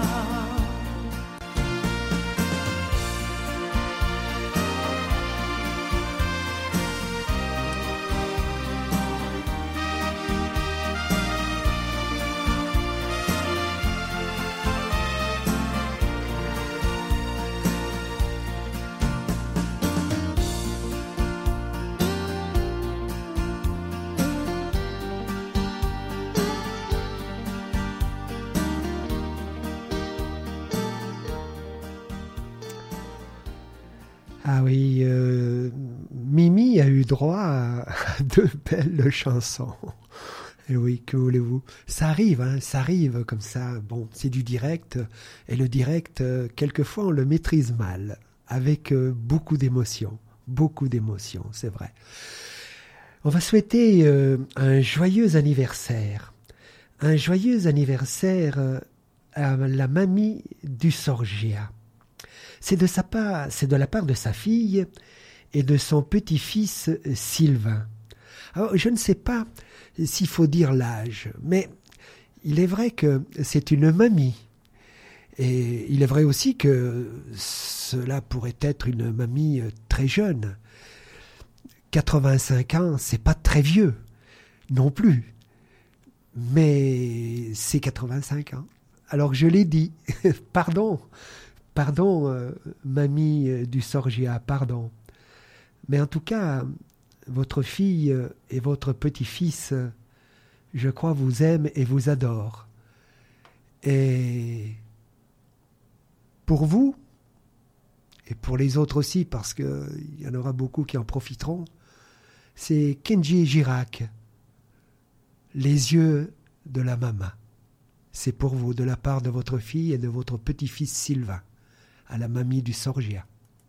Ah oui, euh, Mimi a eu droit à, à deux belles chansons. Et oui, que voulez-vous? Ça arrive, hein, ça arrive comme ça. Bon, c'est du direct. Et le direct, euh, quelquefois, on le maîtrise mal, avec euh, beaucoup d'émotions. Beaucoup d'émotions, c'est vrai. On va souhaiter euh, un joyeux anniversaire. Un joyeux anniversaire euh, à la mamie du Sorgia. C'est de sa part, c'est de la part de sa fille et de son petit-fils euh, Sylvain. Alors, je ne sais pas s'il faut dire l'âge, mais il est vrai que c'est une mamie. Et il est vrai aussi que cela pourrait être une mamie très jeune. quatre-vingt-cinq ans, c'est pas très vieux non plus. Mais c'est quatre-vingt-cinq ans. Alors je l'ai dit, pardon, pardon, euh, mamie du Sorgia, pardon. Mais en tout cas, votre fille et votre petit-fils, je crois, vous aiment et vous adorent. Et pour vous, et pour les autres aussi, parce qu'il y en aura beaucoup qui en profiteront, c'est Kenji Girac, les yeux de la maman. C'est pour vous, de la part de votre fille et de votre petit-fils Sylvain, à la mamie du Sorgia.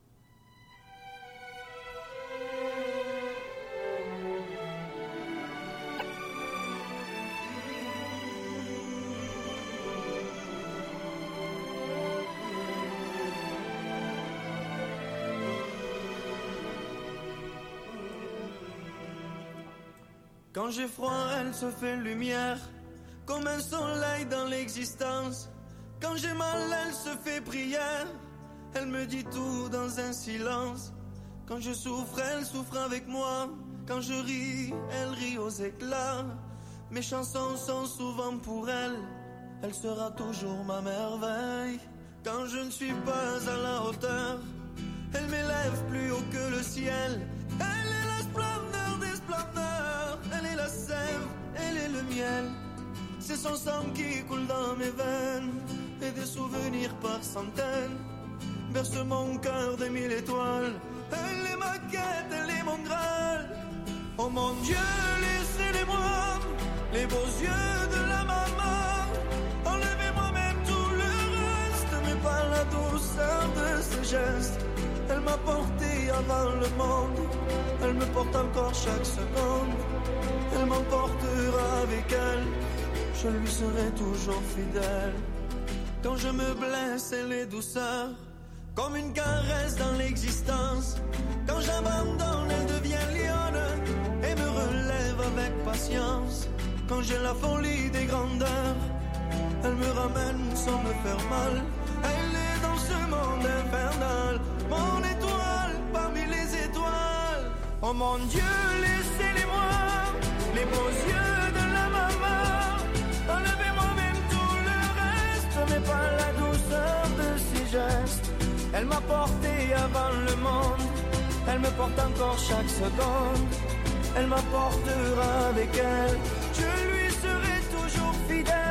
Quand j'ai froid, elle se fait lumière, comme un soleil dans l'existence. Quand j'ai mal, elle se fait prière, elle me dit tout dans un silence. Quand je souffre, elle souffre avec moi. Quand je ris, elle rit aux éclats. Mes chansons sont souvent pour elle, elle sera toujours ma merveille. Quand je ne suis pas à la hauteur, elle m'élève plus haut que le ciel. Elle est la splendeur des splendeurs, elle est la sève, elle est le miel. C'est son sang qui coule dans mes veines, et des souvenirs par centaines berce mon cœur des mille étoiles. Elle est ma quête, elle est mon graal. Oh mon Dieu, laissez-les-moi, les beaux yeux de la maman. Enlevez-moi même tout le reste, mais pas la douceur de ses gestes. Elle m'a porté avant le monde, elle me porte encore chaque seconde. Elle m'emportera avec elle, je lui serai toujours fidèle. Quand je me blesse, elle est douceur, comme une caresse dans l'existence. Quand j'abandonne, elle devient lionne et me relève avec patience. Quand j'ai la folie des grandeurs, elle me ramène sans me faire mal. Elle est dans ce monde infernal, mon étoile parmi les étoiles. Oh mon Dieu, laissez-les-moi, les beaux yeux de la maman. Enlevez-moi même tout le reste, mais pas la douceur de ses gestes. Elle m'a porté avant le monde, elle me porte encore chaque seconde. Elle m'apportera avec elle, je lui serai toujours fidèle.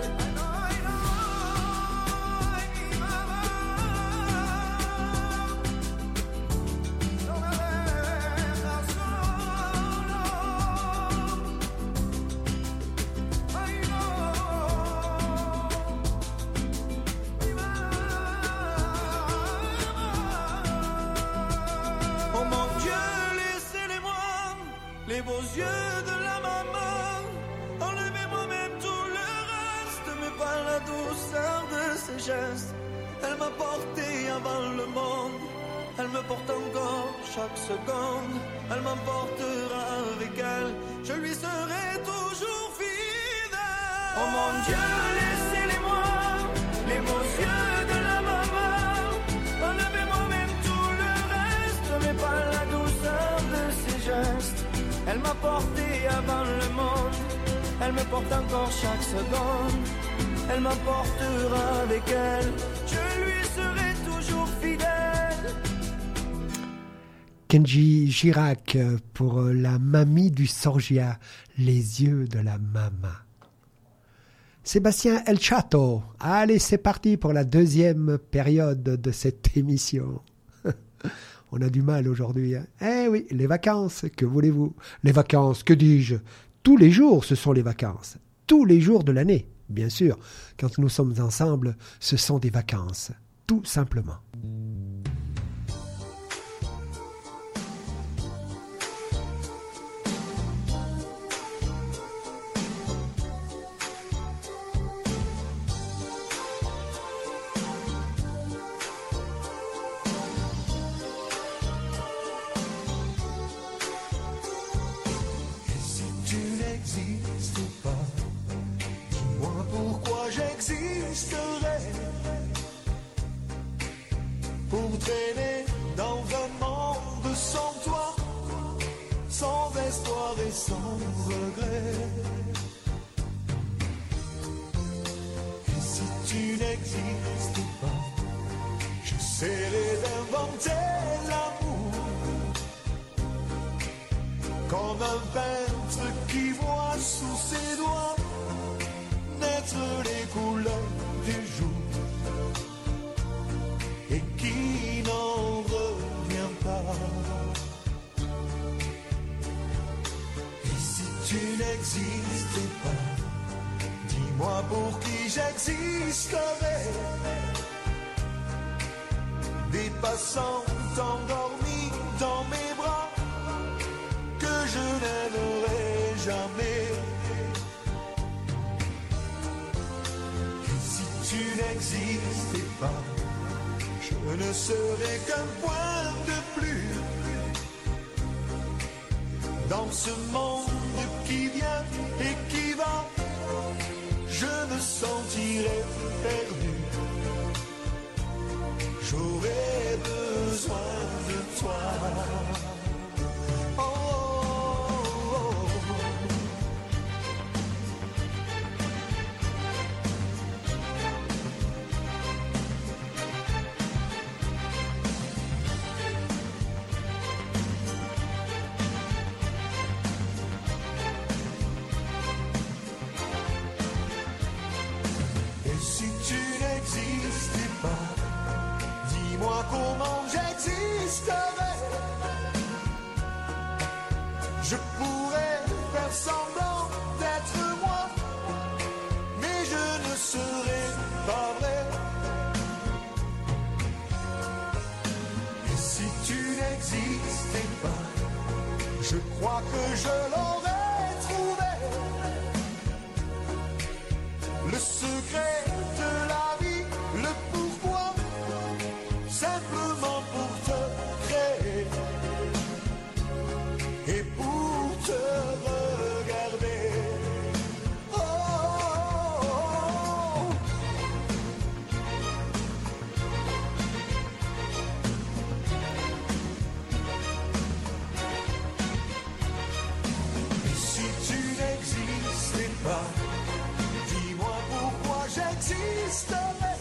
Les beaux yeux de la maman, enlevez-moi même tout le reste, mais pas la douceur de ses gestes. Elle m'a porté avant le monde, elle me porte encore chaque seconde. Elle m'emportera avec elle, je lui serai toujours fidèle. Oh mon Dieu, laissez-les-moi, les beaux yeux de la maman. Enlevez-moi même tout le reste, mais pas la douceur de ses gestes. Elle m'a porté avant le monde, elle me porte encore chaque seconde. Elle m'emportera avec elle, je lui serai toujours fidèle. Kenji Girac pour la mamie du Sorgia, les yeux de la maman. Sébastien El Chato, allez c'est parti pour la deuxième période de cette émission. On a du mal aujourd'hui. Hein. Eh oui, les vacances, que voulez-vous? Les vacances, que dis-je? Tous les jours, ce sont les vacances. Tous les jours de l'année, bien sûr. Quand nous sommes ensemble, ce sont des vacances. Tout simplement. Pour traîner dans un monde sans toi, sans espoir et sans regret. Et si tu n'existes pas, j'essaierai d'inventer l'amour, comme un peintre qui voit sous ses doigts naître les couleurs du jour. Et qui n'en revient pas. Et si tu n'existais pas, dis-moi pour qui j'existerais. Des passants endormis dans mes bras que je n'aimerais jamais. Et si tu n'existais pas, je ne serai qu'un point de plus dans ce monde qui vient et qui va. Je me sentirai perdu. J'aurai besoin de toi. Oh, oh, oh. Comment j'existerais? Je pourrais faire semblant d'être moi, mais je ne serais pas vrai. Et si tu n'existais pas, je crois que je l'aurais trouvé. Le secret de la vie, le pourquoi, simplement pour te créer et pour te regarder. Oh, oh, oh. Et si tu n'existais pas, dis-moi pourquoi j'existerais.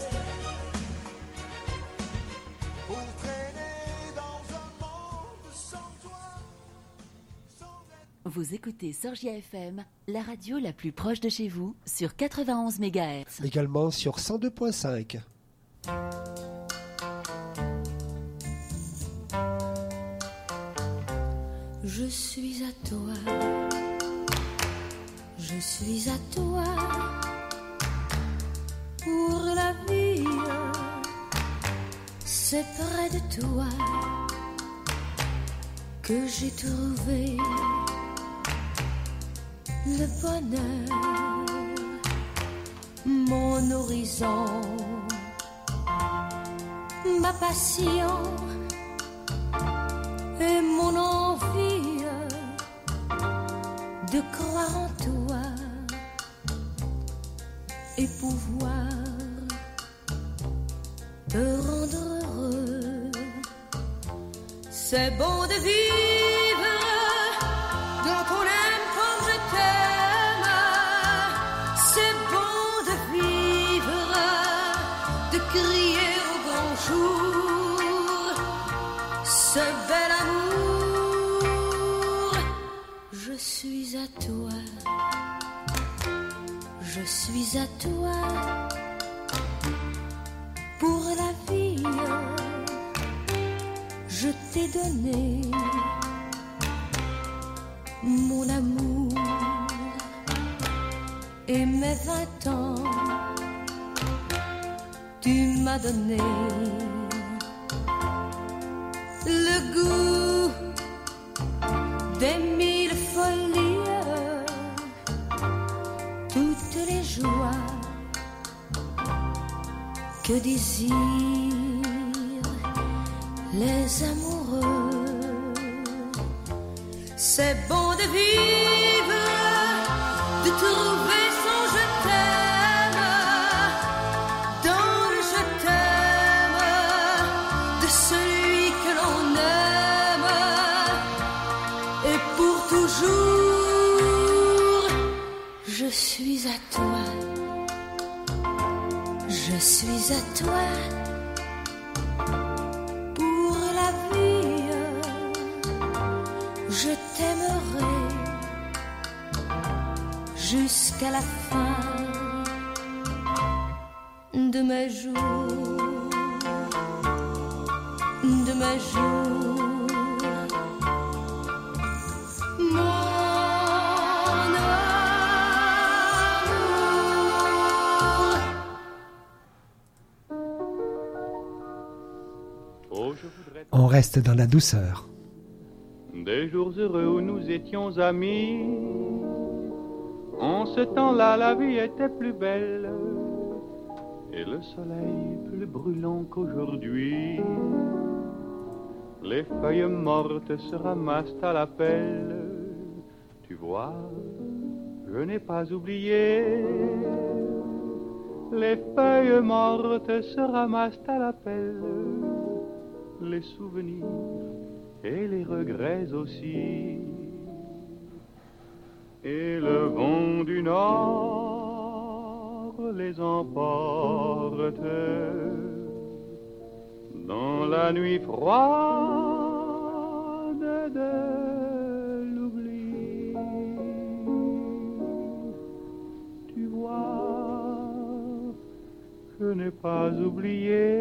Vous écoutez Sorgia F M, la radio la plus proche de chez vous, sur quatre-vingt-onze mégahertz. Également sur cent deux virgule cinq. Je suis à toi, je suis à toi, pour la vie, c'est près de toi que j'ai trouvé le bonheur, mon horizon, ma passion et mon envie de croire en toi et pouvoir te rendre heureux. C'est bon de vivre quand on aime comme je t'aime. C'est bon de vivre, de crier au grand jour ce bel amour. Je suis à toi, je suis à toi pour la vie. Je t'ai t'ai donné mon amour et mes vingt ans. Tu m'as donné le goût des mille folies, toutes les joies que désirent les amoureux. C'est bon de vivre, de trouver son je t'aime, dans le je t'aime de celui que l'on aime, et pour toujours, je suis à toi, je suis à toi. Je t'aimerai jusqu'à la fin de mes jours, de mes jours. Mon amour. Oh, je voudrais... On reste dans la douceur. Des jours heureux où nous étions amis. En ce temps-là, la vie était plus belle et le soleil plus brûlant qu'aujourd'hui. Les feuilles mortes se ramassent à la pelle. Tu vois, je n'ai pas oublié. Les feuilles mortes se ramassent à la pelle. Les souvenirs et les regrets aussi. Et le vent du nord les emporte dans la nuit froide de l'oubli. Tu vois, je n'ai pas oublié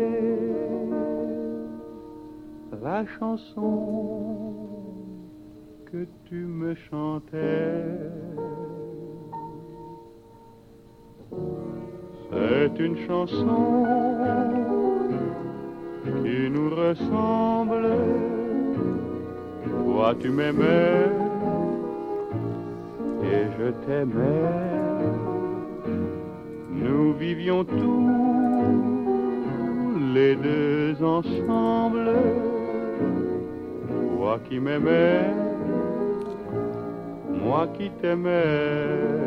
la chanson que tu me chantais. C'est une chanson qui nous ressemble. Toi tu m'aimais et je t'aimais. Nous vivions tous les deux ensemble. Toi qui m'aimais, moi qui t'aimais.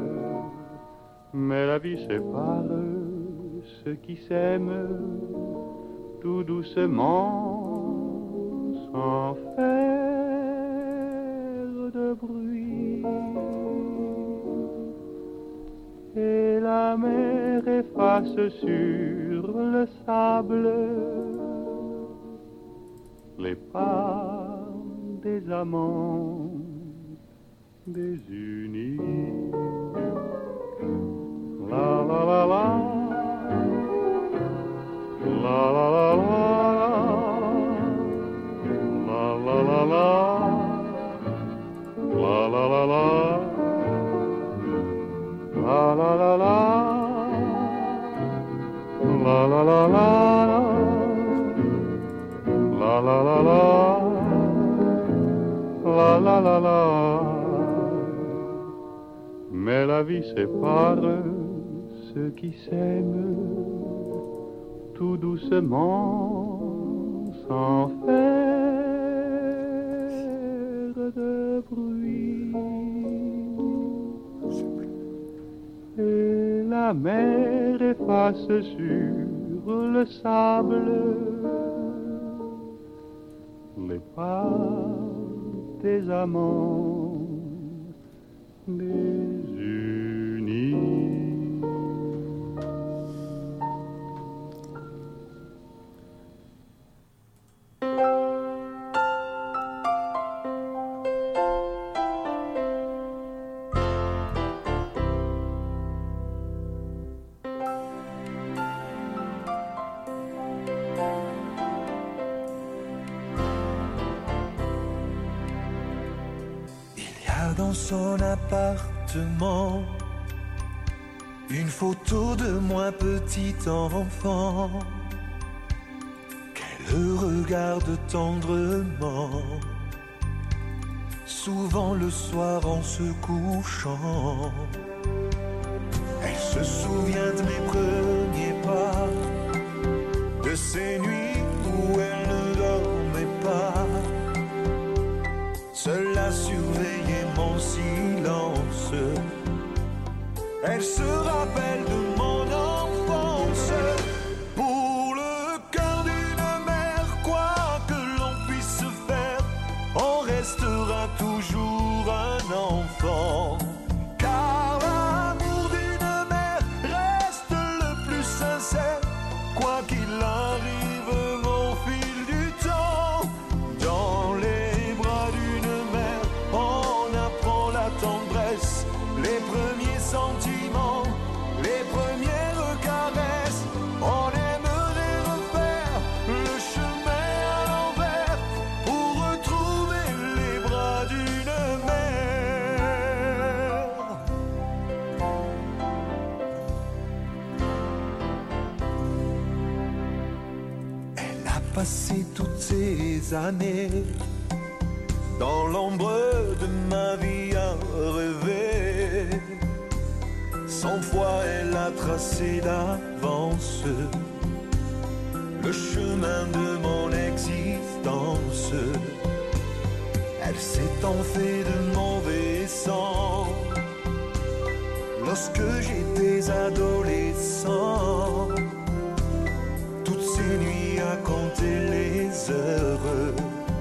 Mais la vie sépare ceux qui s'aiment tout doucement, sans faire de bruit. Et la mer efface sur le sable les pas des amants désunis. La la la la, la la la la, la la la la, la la la la, la la la la, la la la la. La la la la, la la la la. Mais la vie sépare ceux qui s'aiment tout doucement, sans faire de bruit. Et la mer efface sur le sable les pas des amants désunis. a dans son appartement une photo de moi petit enfant qu'elle regarde tendrement, souvent le soir en se couchant. Elle se souvient de mes premiers pas, de ces nuits où elle ne dormait pas, seule à surveiller mon silence. Elle se rappelle de mon enfance. Pour le cœur d'une mère, quoi que l'on puisse faire, on restera toujours un enfant. Car l'amour d'une mère reste le plus sincère, quoi qu'il arrive au fil du temps. Dans les bras d'une mère, on apprend la tendresse, les premiers sentiments, les premières caresses. On aimerait refaire le chemin à l'envers pour retrouver les bras d'une mère. Elle a passé toutes ces années dans l'ombre de ma vie à rêver. Cent fois elle a tracé d'avance le chemin de mon existence. Elle s'est en fait de mauvais sang lorsque j'étais adolescent. Toutes ces nuits à compter les heures,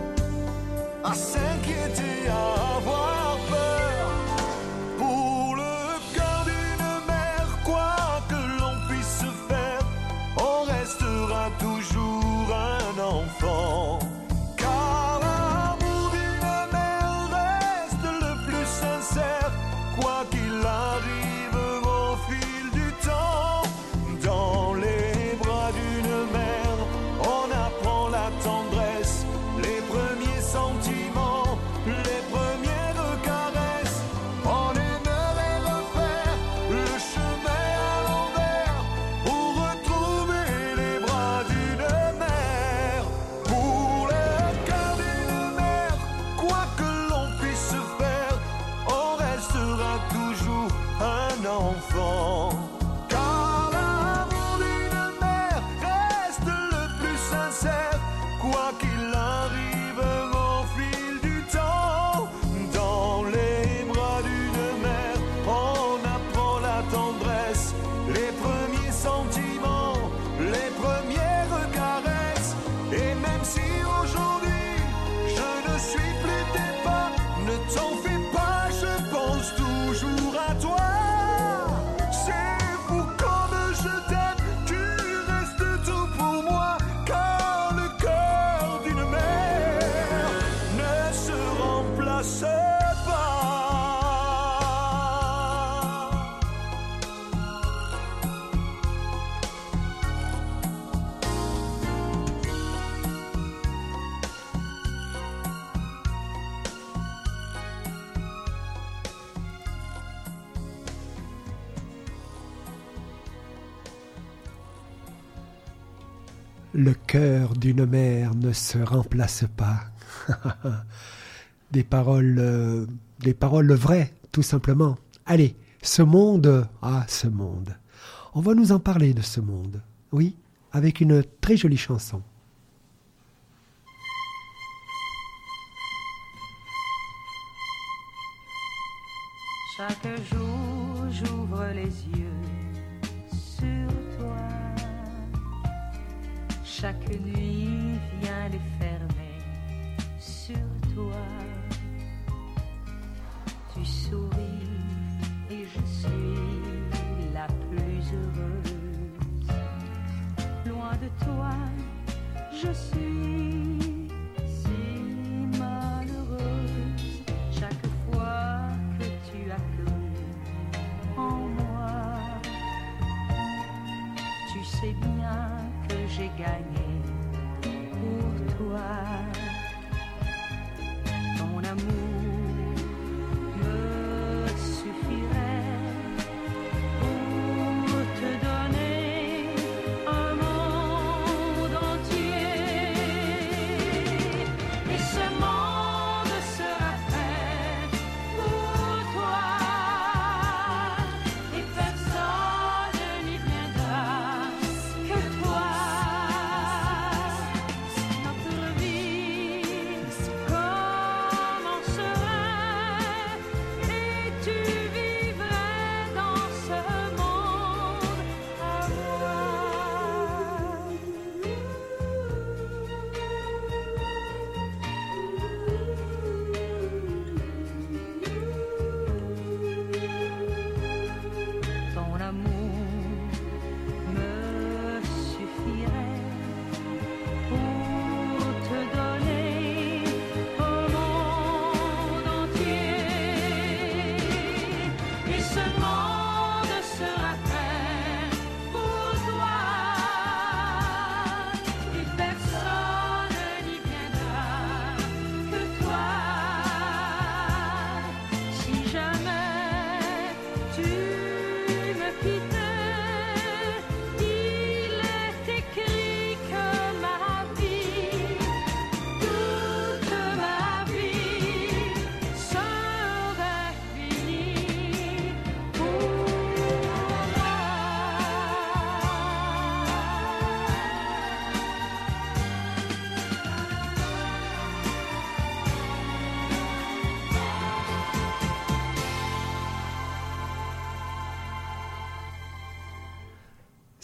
à s'inquiéter, à avoir peur. Pour le cœur d'une mère, quoi que l'on puisse faire, on restera toujours un enfant. Car l'amour d'une mère reste le plus sincère, quoi qu'il arrive au fil du temps. Dans les bras d'une mère, on apprend la tendresse, les premiers sentiments, les premières caresses. On aimerait refaire le chemin à l'envers pour retrouver les bras d'une mère. Pour le cœur d'une mère, quoi que l'on puisse faire, on restera toujours un enfant. Car l'amour d'une mère reste le plus sincère, quoi qu'il arrive au fil du temps. Dans les bras d'une mère, on apprend la tendresse, les premiers sentiments, les premières caresses. Et même si aujourd'hui je ne suis plus tes pas, ne t'en fais pas, je pense toujours à toi. C'est fou comme je t'aime, tu restes tout pour moi. Car le cœur d'une mère ne se remplace pas. Le cœur d'une mère ne se remplace pas. Des paroles, euh, des paroles vraies, tout simplement. Allez, ce monde, ah, ce monde. On va nous en parler de ce monde. Oui, avec une très jolie chanson. Chaque jour, j'ouvre les yeux sur toi. Chaque nuit vient les fermer sur toi. Tu souris et je suis la plus heureuse. Loin de toi, je suis si malheureuse. Chaque fois que tu as cru en moi, tu sais bien que j'ai gagné pour toi. Ton amour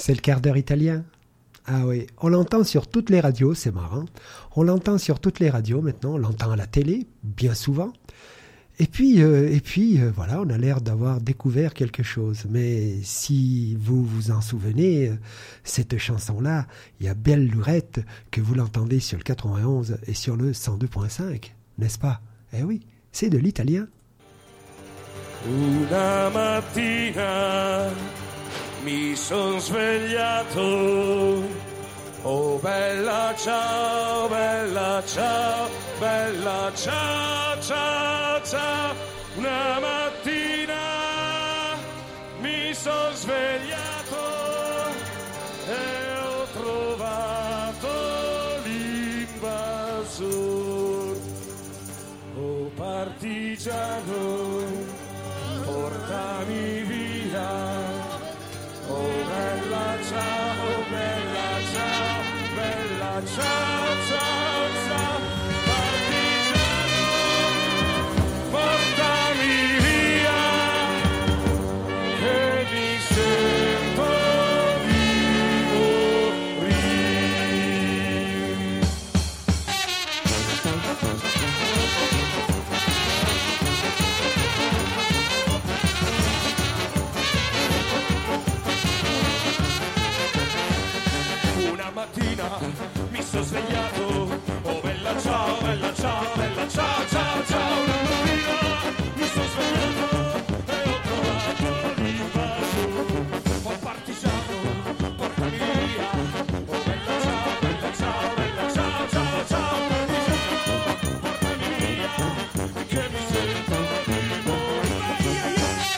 C'est le quart d'heure italien. Ah oui, on l'entend sur toutes les radios, c'est marrant. On l'entend sur toutes les radios maintenant, on l'entend à la télé, bien souvent. Et puis, euh, et puis euh, voilà, on a l'air d'avoir découvert quelque chose. Mais si vous vous en souvenez, euh, cette chanson-là, il y a Belle Lurette que vous l'entendez sur le quatre-vingt-onze et sur le cent deux virgule cinq, n'est-ce pas? Eh oui, c'est de l'italien. Una mattina mi son svegliato, oh bella ciao, bella ciao, bella ciao, ciao, ciao. Una mattina mi son svegliato e ho trovato l'invasor. Oh partigiano, portami via. Oh bella ciao, bella ciao, bella ciao, ciao, ciao. Partigiano, portami via, che mi sento di morire. Una mattina mi sono svegliato, oh bella ciao, bella ciao, bella ciao, ciao, ciao. Una mattina mi sono svegliato e ho trovato l'invasor. Oh partigiano, portami via, oh bella ciao, bella ciao, bella ciao, ciao, ciao. Partigiano, portami via, che mi sento di morire.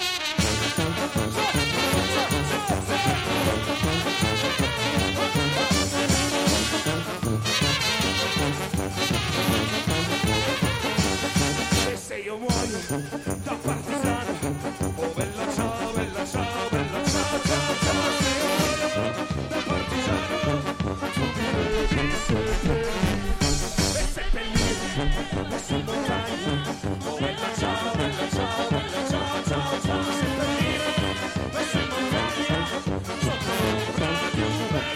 E se io muoio da partigiano, oh bella ciao, bella ciao, bella ciao, ciao, ciao. Se io muoio da partigiano, tu mi devi sapere. E seppellire le sue montagne, oh bella ciao, bella ciao, bella ciao, ciao, ciao. Seppellire le sue montagne, sotto l'ombra di un bel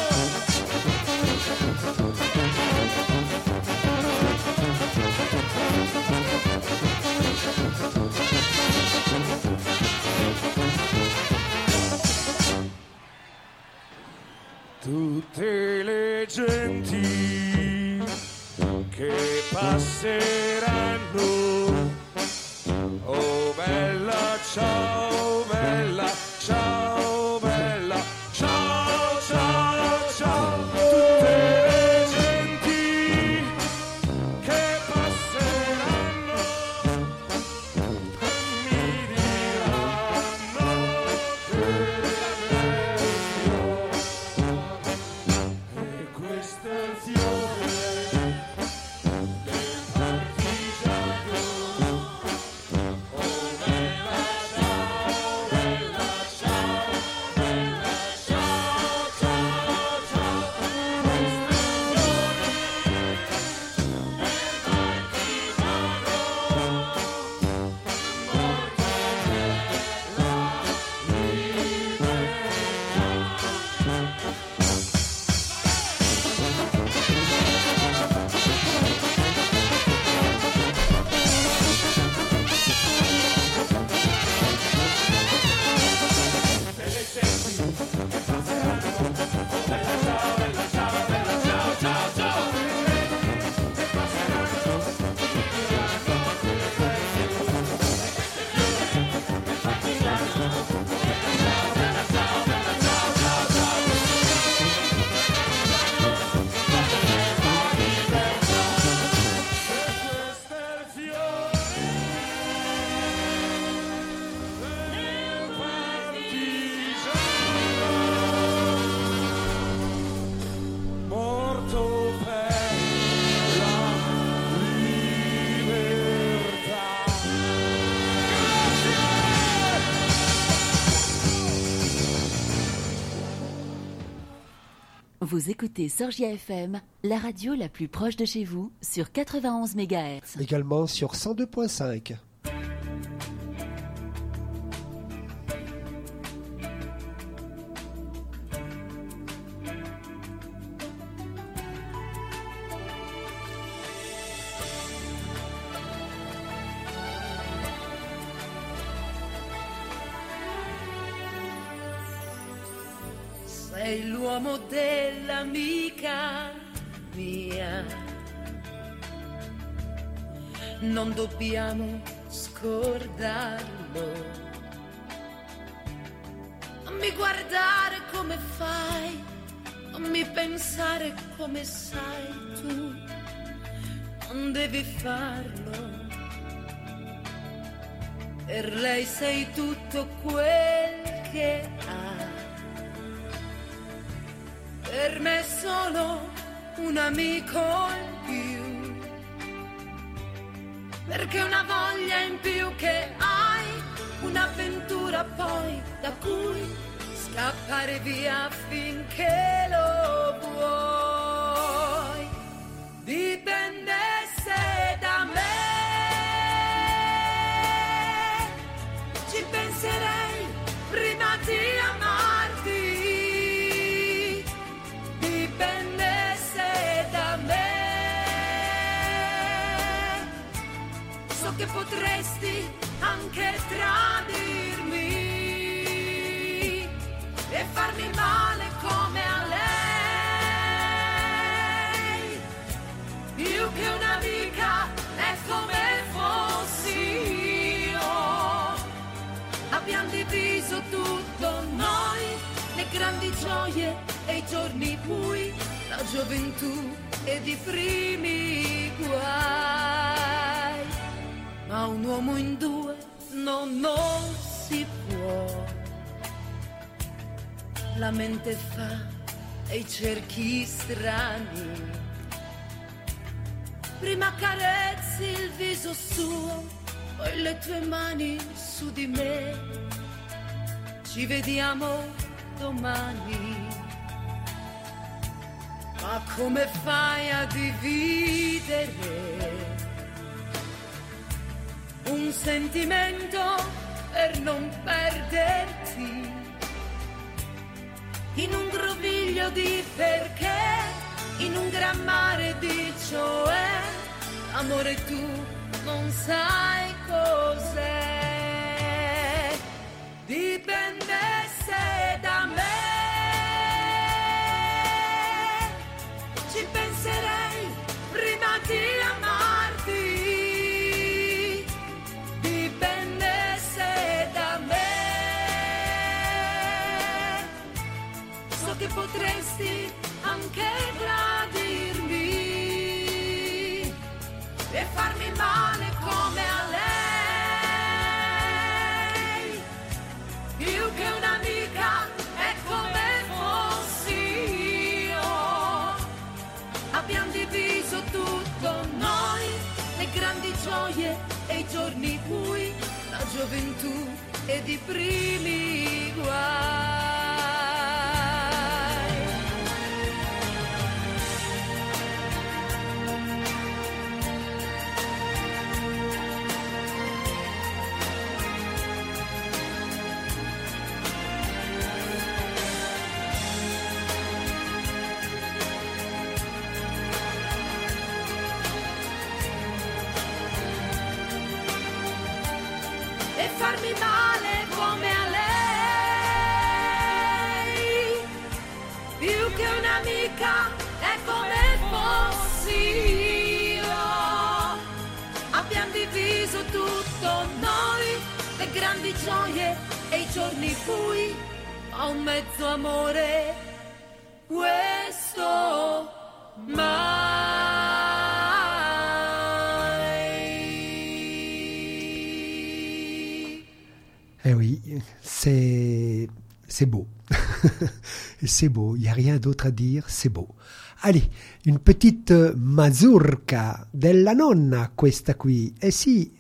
tutte le genti che passeranno, oh bella ciao, bella ciao, bella ciao, ciao, ciao. Tutte le genti che passeranno mi diranno che e questo è il fiore del partigiano. Oh bella ciao, bella ciao, bella ciao, ciao, ciao. Questo è il fiore del partigiano, morto nella Vous écoutez Sorgia F M, la radio la plus proche de chez vous, sur quatre-vingt-onze mégahertz. Également sur cent deux virgule cinq. sei l'uomo dell'amica mia. Non dobbiamo scordarlo. Non mi guardare come fai, non mi pensare come sai tu, non devi farlo. Per lei sei tutto quel che ha, per me è solo un amico in più, perché una voglia in più che hai, un'avventura poi da cui scappare via finché lo vuoi. Dipendesse da me, ci penserei prima di amarti. Dipendesse da me, so che potresti anche tradirmi e farmi male come a lei. Più che un'amica è come fossi io. Abbiamo diviso tutto noi, le grandi gioie e i giorni bui, la gioventù ed i primi guai. Ma un uomo in due no, non si può. La mente fa dei cerchi strani. Prima carezzi il viso suo, poi le tue mani su di me. Ci vediamo domani. Ma come fai a dividere un sentimento per non perderti in un groviglio di perché, in un gran mare di cioè? Amore, tu non sai cos'è. Dipendesse da me, ci penserei prima di amarti. Dipendesse da me, so che potresti anche tradirmi e farmi male come a lei. Più che un'amica è come fossi io. Abbiamo diviso tutto noi, le grandi gioie e i giorni bui, la gioventù ed i primi guai. E farmi male come a lei. Più che un'amica è come fossi io. Abbiamo diviso tutto noi, le grandi gioie e i giorni bui, ma un mezzo amore questo mai. Eh oui, c'est c'est beau. C'est beau, il n'y a rien d'autre à dire, c'est beau. Allez, une petite mazurka della nonna questa qui. Eh sì.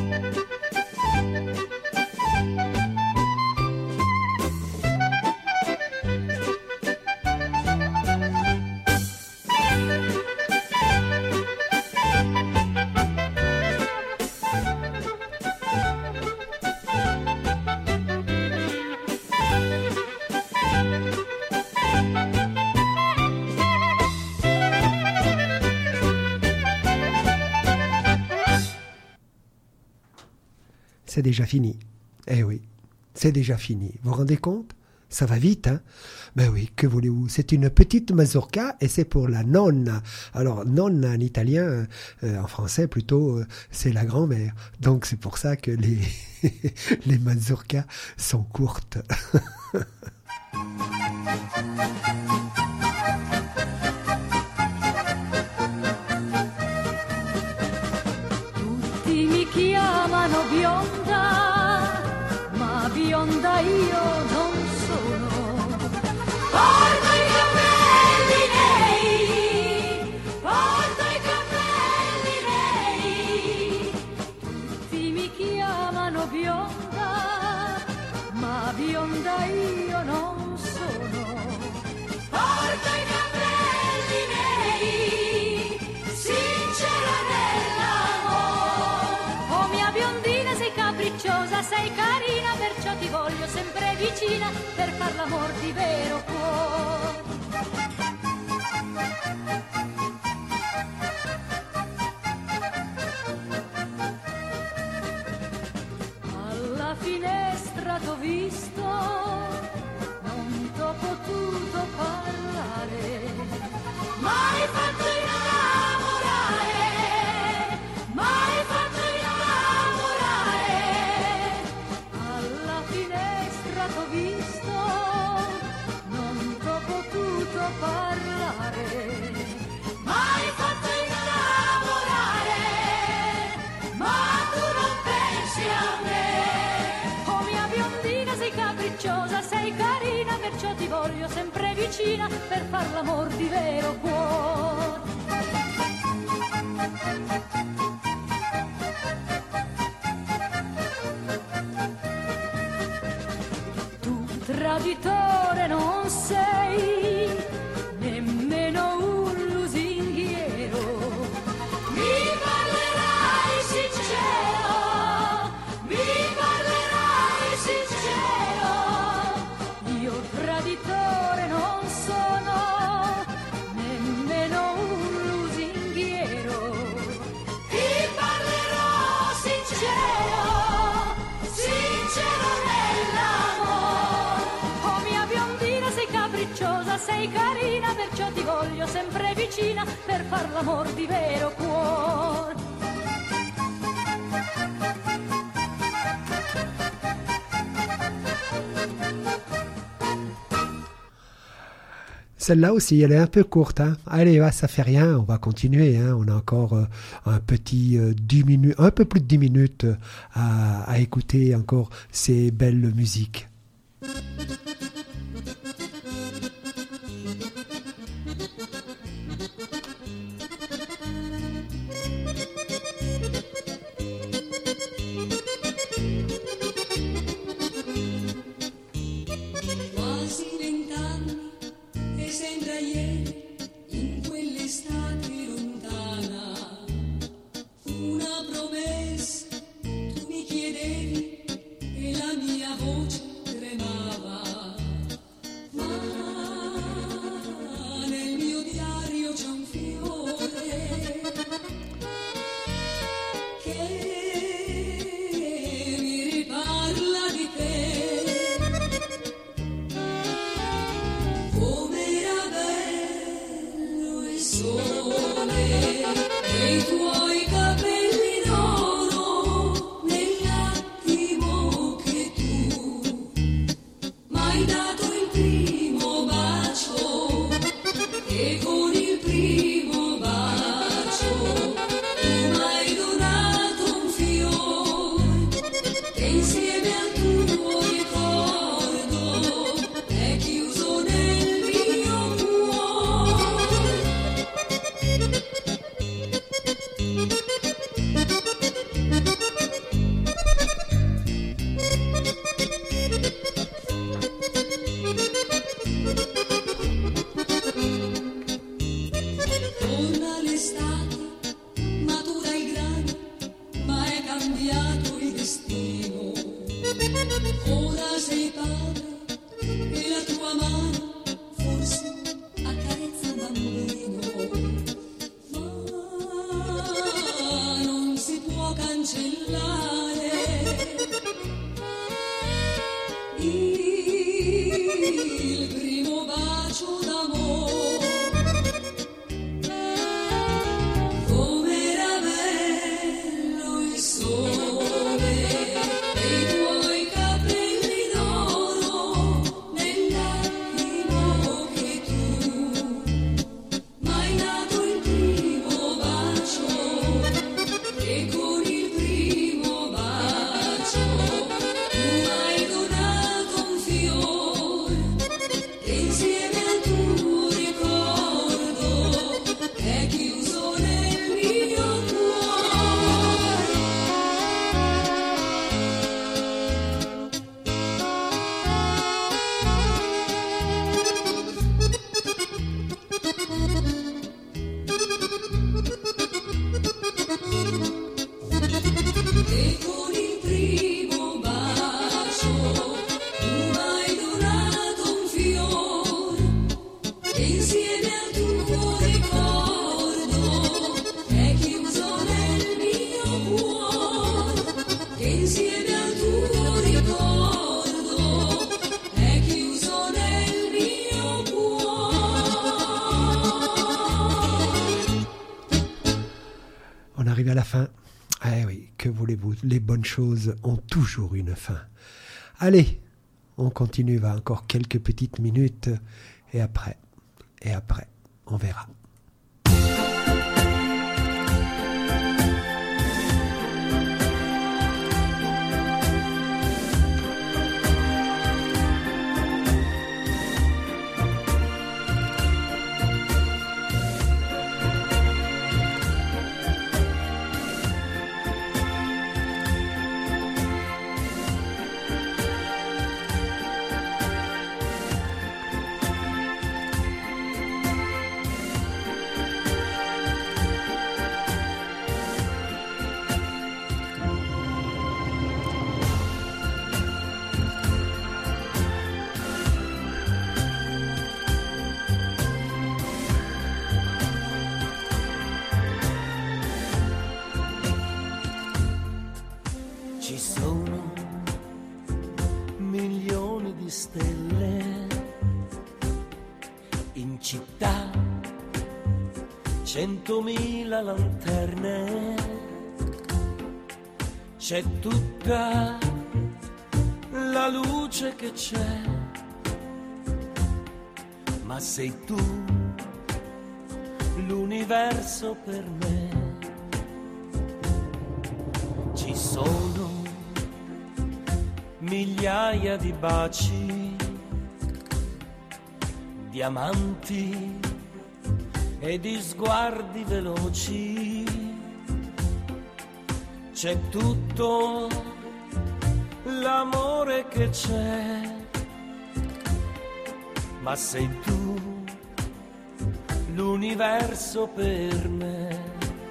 C'est déjà fini. Eh oui, c'est déjà fini. Vous vous rendez compte? Ça va vite, hein? Ben oui, que voulez-vous? C'est une petite mazurka et c'est pour la nonna. Alors, nonna en italien, euh, en français plutôt, euh, c'est la grand-mère. Donc c'est pour ça que les, les mazurkas sont courtes. Tutti mi chiamano bionda, ma bionda io non sono. Porto i capelli nei, porto i capelli nei. Tutti mi chiamano bionda, ma bionda io non sono. Porto i capelli nei, sincera nell'amore. Oh mia biondina, sei capricciosa, sei carina, perciò ti voglio sempre vicina per far l'amor di vero cuore. Alla finestra t'ho visto, non t'ho potuto parlare, mai fatto innamorare, mai fatto innamorare. Alla finestra t'ho visto, non t'ho potuto parlare, mai fatto innamorare, ma tu non pensi a me. Oh mia biondina, sei capricciosa, sei carina, perciò ti voglio sempre vicina per far l'amor di vero cuore. Tu traditore non sei, nemmeno un lusinghiero. Mi parlerai sincero, mi parlerai sincero. Io traditore non sono, nemmeno un lusinghiero. Ti parlerò sincero, sincero nell'amore. Oh mia biondina, sei capricciosa, sei carina, perciò ti voglio sempre vicina per far l'amor di vero cuore. Celle-là aussi, elle est un peu courte. Hein. Allez, va, ça fait rien, on va continuer. Hein. On a encore euh, un petit euh, dix minutes, un peu plus de dix minutes euh, à, à écouter encore ces belles musiques. Quasi vent'anni e sembra ieri, in quell'estate lontana, una promessa tu mi chiedevi e la mia voce tremava, ma nel mio diario c'è un fiore che mi riparla di te. Com'era bello il sole e i tuoi capelli d'oro nell'attimo che tu m'hai dato il primo bacio, e con il primo bacio tu m'hai donato un fiore che insieme al tuo ricordo è chiuso nel mio cuore. destino. Ora sei padre e la tua mano forse accarezza un bambino, ma non si può cancellare il primo bacio d'amore. Com'era bello il sole e i tuoi capelli d'oro nell'attimo che tu m'hai dato il primo bacio, e con il primo bacio tu m'hai donato un fiore che insieme al tuo ricordo è chiuso nel mio e con il primo bacio tu m'hai donato un fiore che insieme al tuo ricordo è chiuso nel mio cuore, che insieme al tuo ricordo è chiuso nel mio cuore. On arrive à la fin. Eh oui, que voulez-vous, les bonnes choses ont toujours une fin. Allez, on continue, va encore quelques petites minutes, et après, et après, on verra. Ci sono milioni di stelle in città, centomila lanterne, c'è tutta la luce che c'è, ma sei tu l'universo per me. Ci sono migliaia di baci, diamanti e di sguardi veloci, c'è tutto l'amore che c'è, ma sei tu l'universo per me.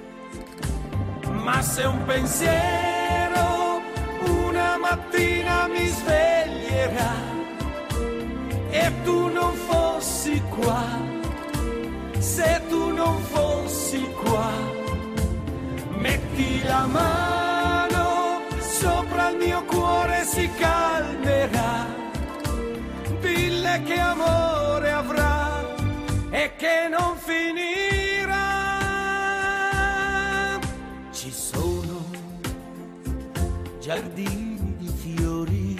Ma se un pensiero una mattina mi sveglierà e tu non fossi qua, se tu non fossi qua, metti la mano sopra il mio cuore, si calmerà, dille che amore avrà e che non finirà. Ci sono giardini di fiori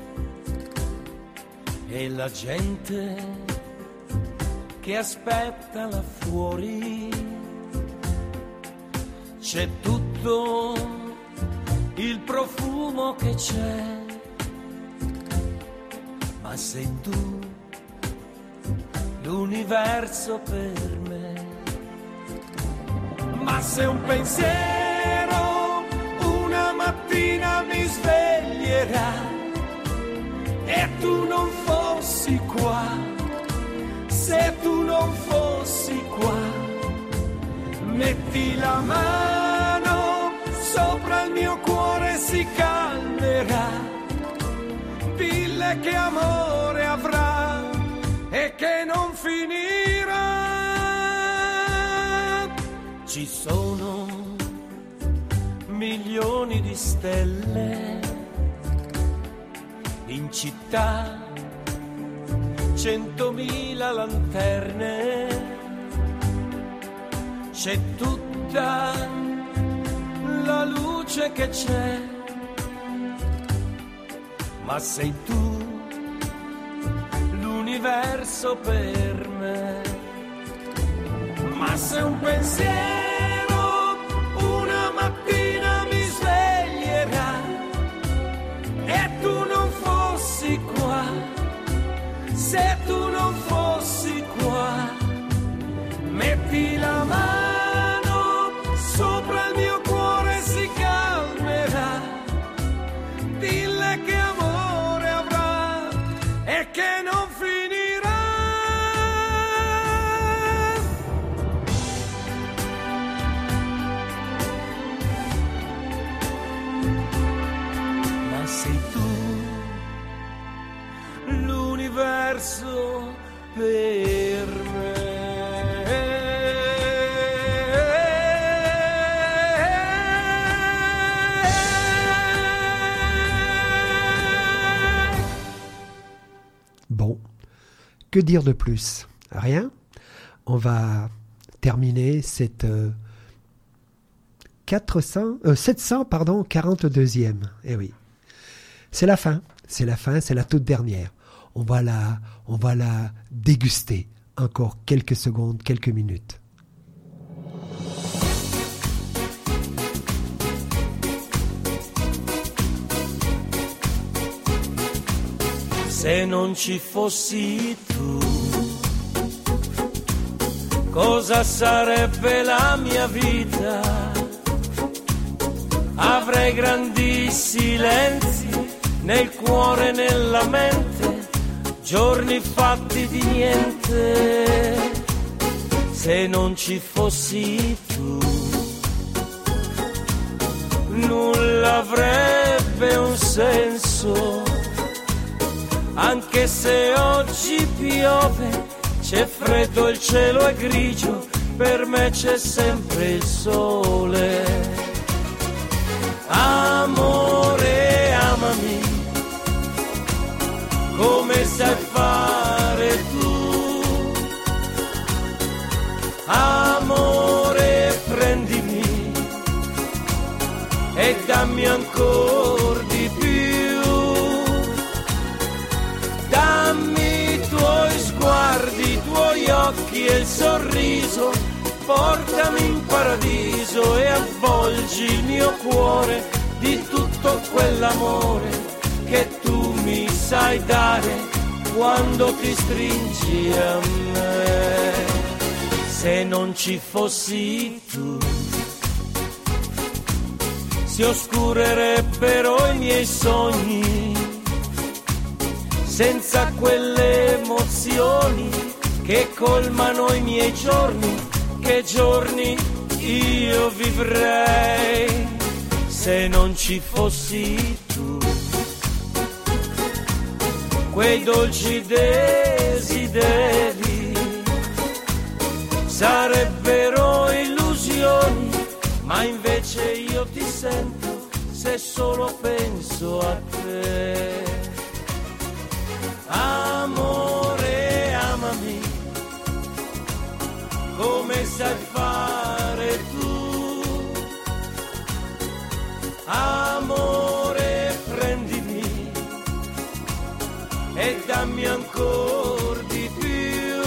e la gente che aspetta là fuori, c'è tutto il profumo che c'è, ma sei tu l'universo per me. Ma se un pensiero una mattina mi sveglierà e tu non fossi qua, se tu non fossi qua, metti la mano sopra il mio cuore, si cade dille che amore avrà e che non finirà. Ci sono milioni di stelle in città, centomila lanterne, c'è tutta la luce che c'è, ma sei tu l'universo per me. Ma se un pensiero una mattina mi sveglierà e tu non fossi qua, se tu non fossi qua, metti la mano sopra il mio cuore, si calmerà, dille che amore avrà e che non finirà. Ma sei tu l'universo per me. Bon, que dire de plus? Rien. On va terminer cette euh, quatre cents, euh, sept cents pardon, quarante-deuxième. Eh oui, c'est la fin, c'est la fin, c'est la toute dernière. On va la, on va la déguster encore quelques secondes, quelques minutes. Se non ci fossi tu, cosa sarebbe la mia vita? Avrei grandi silenzi nel cuore e nella mente, giorni fatti di niente. Se non ci fossi tu, nulla avrebbe un senso. Anche se oggi piove, c'è freddo, il cielo è grigio, per me c'è sempre il sole. Amore, amami, come sai fare tu. Amore, prendimi e dammi ancora di più. Dammi i tuoi sguardi, i tuoi occhi e il sorriso, portami in paradiso e avvolgi il mio cuore di tutto quell'amore che tu mi sai dare quando ti stringi a me. Se non ci fossi tu, si oscurerebbero i miei sogni, senza quelle emozioni che colmano i miei giorni, che giorni io vivrei se non ci fossi tu. Quei dolci desideri sarebbero illusioni, ma invece io ti sento se solo penso a te. Amore, amami, come sai fare tu. Amore, prendimi e dammi ancora di più.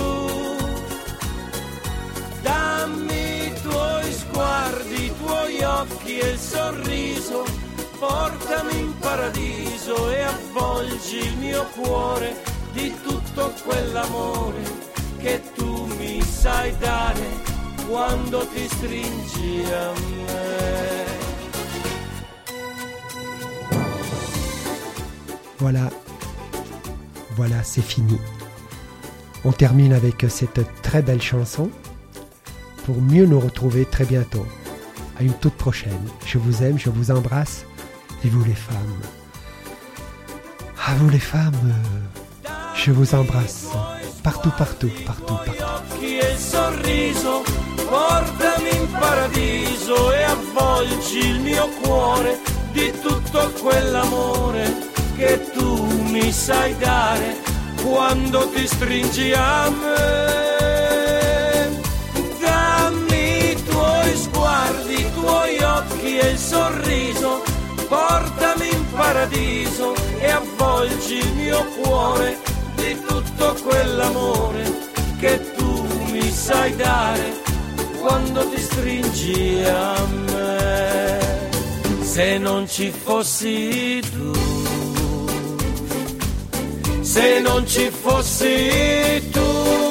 Dammi i tuoi sguardi, i tuoi occhi e il sorriso, portami in paradiso e avvolgi il mio cuore di tutto quell'amore che tu mi sai dare quando ti stringi a me. Voilà, voilà, c'est fini. On termine avec cette très belle chanson pour mieux nous retrouver très bientôt. À une toute prochaine. Je vous aime, je vous embrasse. Et vous les femmes. À vous les femmes, euh, je vous embrasse partout, partout, partout, partout. E il sorriso, portami in paradiso e avvolgi il mio cuore di tutto quell'amore che tu mi sai dare quando ti stringi a me. Dammi i tuoi sguardi, i tuoi occhi e il sorriso, portami in paradiso e avvolgi il mio cuore di tutto quell'amore che tu mi sai dare quando ti stringi a me. Se non ci fossi tu, se non ci fossi tu,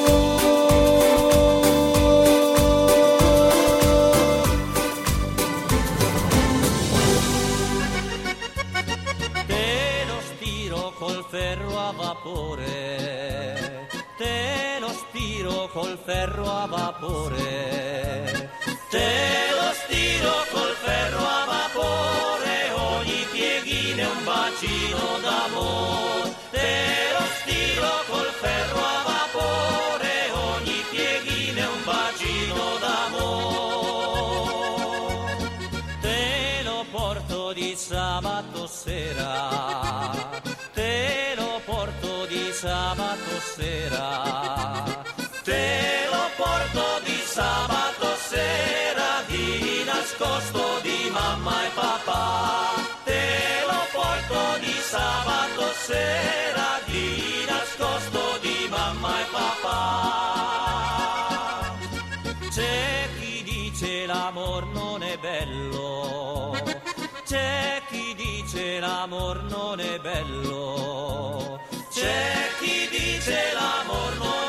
te lo stiro col ferro a vapore, te lo stiro col ferro a vapore, te lo stiro col ferro a vapore, ogni pieghino è un bacino d'amore. Te lo stiro col ferro a vapore, ogni pieghino è un bacino d'amore. Te lo porto di sabato sera, te lo porto di sabato sera, te lo porto di sabato sera, di nascosto di mamma e papà. Te lo porto di sabato sera, di nascosto di mamma e papà. C'è chi dice l'amor non è bello, c'è chi dice l'amor non è bello, c'è chi dice l'amor non è bello.